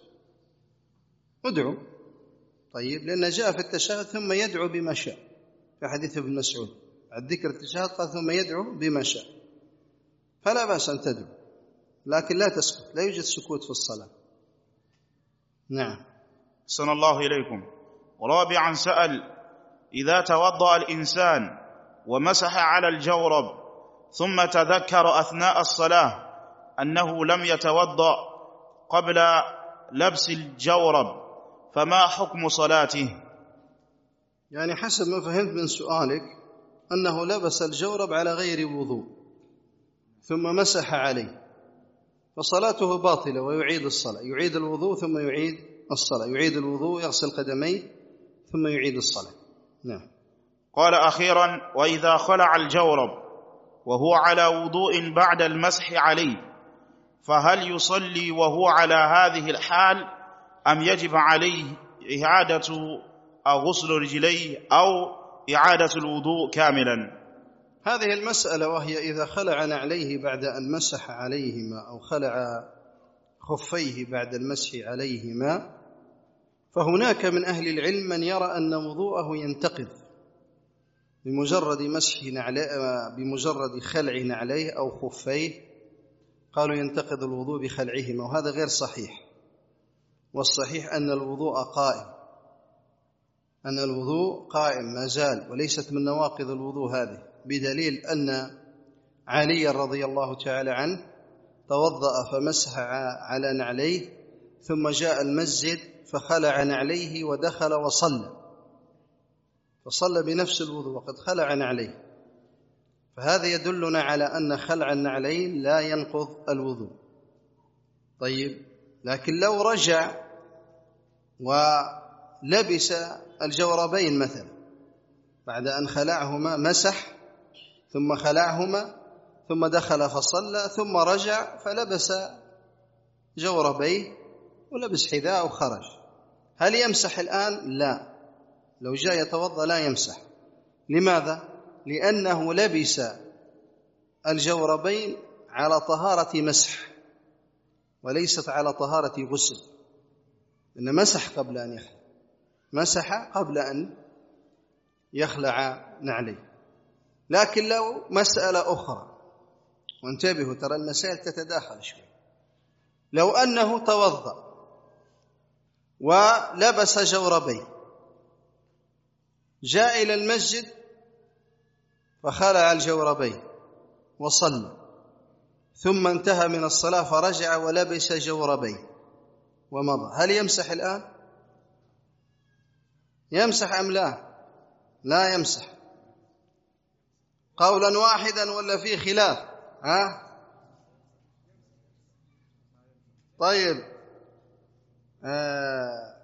ادعو. طيب، لأن جاء في التشهد ثم يدعو بما شاء، في حديث ابن مسعود عند ذكر التشهد قال ثم يدعو بما شاء، فلا بأس أن تدعو، لكن لا تسكت، لا يوجد سكوت في الصلاة. نعم. أحسن الله إليكم. ورابعا سأل: إذا توضأ الإنسان ومسح على الجورب ثم تذكر أثناء الصلاة أنه لم يتوضأ قبل لبس الجورب، فما حكم صلاته؟ يعني حسب ما فهمت من سؤالك أنه لبس الجورب على غير وضوء ثم مسح عليه، فصلاته باطلة ويعيد الصلاة، يعيد الوضوء ثم يعيد الصلاة، يعيد الوضوء، يغسل قدميه ثم يعيد الصلاة. نعم. قال: أخيرا: وإذا خلع الجورب وهو على وضوء بعد المسح عليه، فهل يصلي وهو على هذه الحال أم يجب عليه إعادة غسل رجليه أو إعادة الوضوء كاملا؟ هذه المسألة، وهي إذا خلع نعليه بعد أن مسح عليهما أو خلع خفيه بعد المسح عليهما، فهناك من أهل العلم من يرى أن وضوءه ينتقض بمجرد مسح نعليه، بمجرد خلع نعليه أو خفيه، قالوا ينتقض الوضوء بخلعهما، وهذا غير صحيح. والصحيح أن الوضوء قائم، أن الوضوء قائم ما زال، وليست من نواقض الوضوء هذه، بدليل أن علي رضي الله تعالى عنه توضأ فمسح على نعليه ثم جاء المسجد فخلع نعليه ودخل وصلى، فصلى بنفس الوضوء وقد خلع نعليه، فهذا يدلنا على أن خلع النعلين لا ينقض الوضوء. طيب، لكن لو رجع ولبس الجوربين مثلا بعد أن خلعهما، مسح ثم خلعهما ثم دخل فصلى ثم رجع فلبس جوربيه ولبس حذاء وخرج، هل يمسح الآن؟ لا، لو جاء يتوضأ لا يمسح. لماذا؟ لأنه لبس الجوربين على طهارة مسح وليست على طهارة غسل، إن مسح قبل أن يخلع، مسح قبل أن يخلع نعليه. لكن لو مسألة أخرى، وانتبهوا ترى المسائل تتداخل شوي، لو أنه توضأ ولبس جوربيه، جاء إلى المسجد فخلع الجوربين وصلى، ثم انتهى من الصلاة فرجع ولبس جوربيه ومضى، هل يمسح الآن؟ يمسح أم لا؟ لا يمسح، قولا واحدا ولا في خلاف؟ ها؟ طيب آه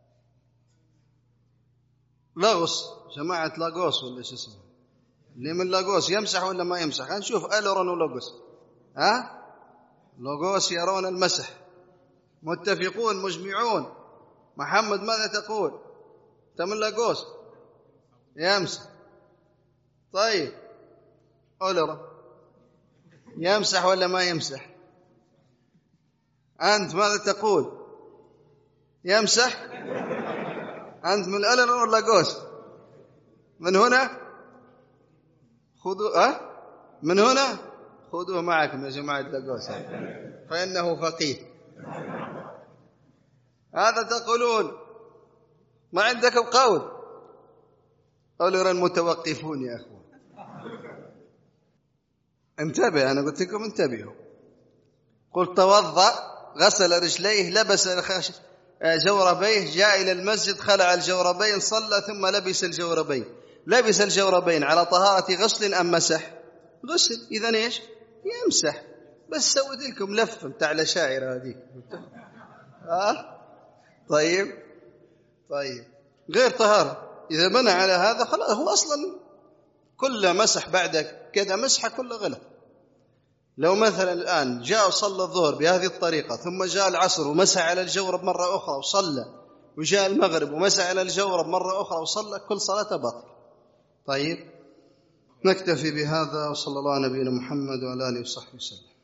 لغوس، جماعة لاغوس ولا شو اسمه اللي من لاغوس، يمسح ولا ما يمسح؟ نشوف ألرون ولاغوس. ها؟ لاغوس يرون المسح، متفقون مجمعون. محمد ماذا تقول؟ أنت من لاغوس؟ يمسح. طيب ألرون يمسح ولا ما يمسح؟ أنت ماذا تقول؟ يمسح؟ أنت من ألرون ولا لاغوس؟ من هنا خذوا أه؟ من هنا خذوه معكم يا جماعة لاغوس فإنه فقيه. هذا تقولون، ما عندكم قول؟ أولئك المتوقفون يا أخوان، انتبه، أنا قلت لكم انتبهوا. قلت توضأ، غسل رجليه، لبس جوربيه، جاء إلى المسجد، خلع الجوربين، صلى ثم لبس الجوربين. لبس الجوربين على طهارة غسل أم مسح؟ غسل، إذن إيش؟ يمسح. بس سويت لكم لف بتاع الأشاعرة هذه. آه؟ طيب طيب غير طهارة، إذا بنى على هذا خلاص، هو أصلا كل مسح بعد كذا مسحة كل غلط. لو مثلا الآن جاء وصلى الظهر بهذه الطريقة، ثم جاء العصر ومسح على الجورب مرة أخرى وصلى، وجاء المغرب ومسح على الجورب مرة أخرى وصلى، كل صلاة باطل. طيب نكتفي بهذا، وصلى الله على نبينا محمد وعلى آله وصحبه وسلم.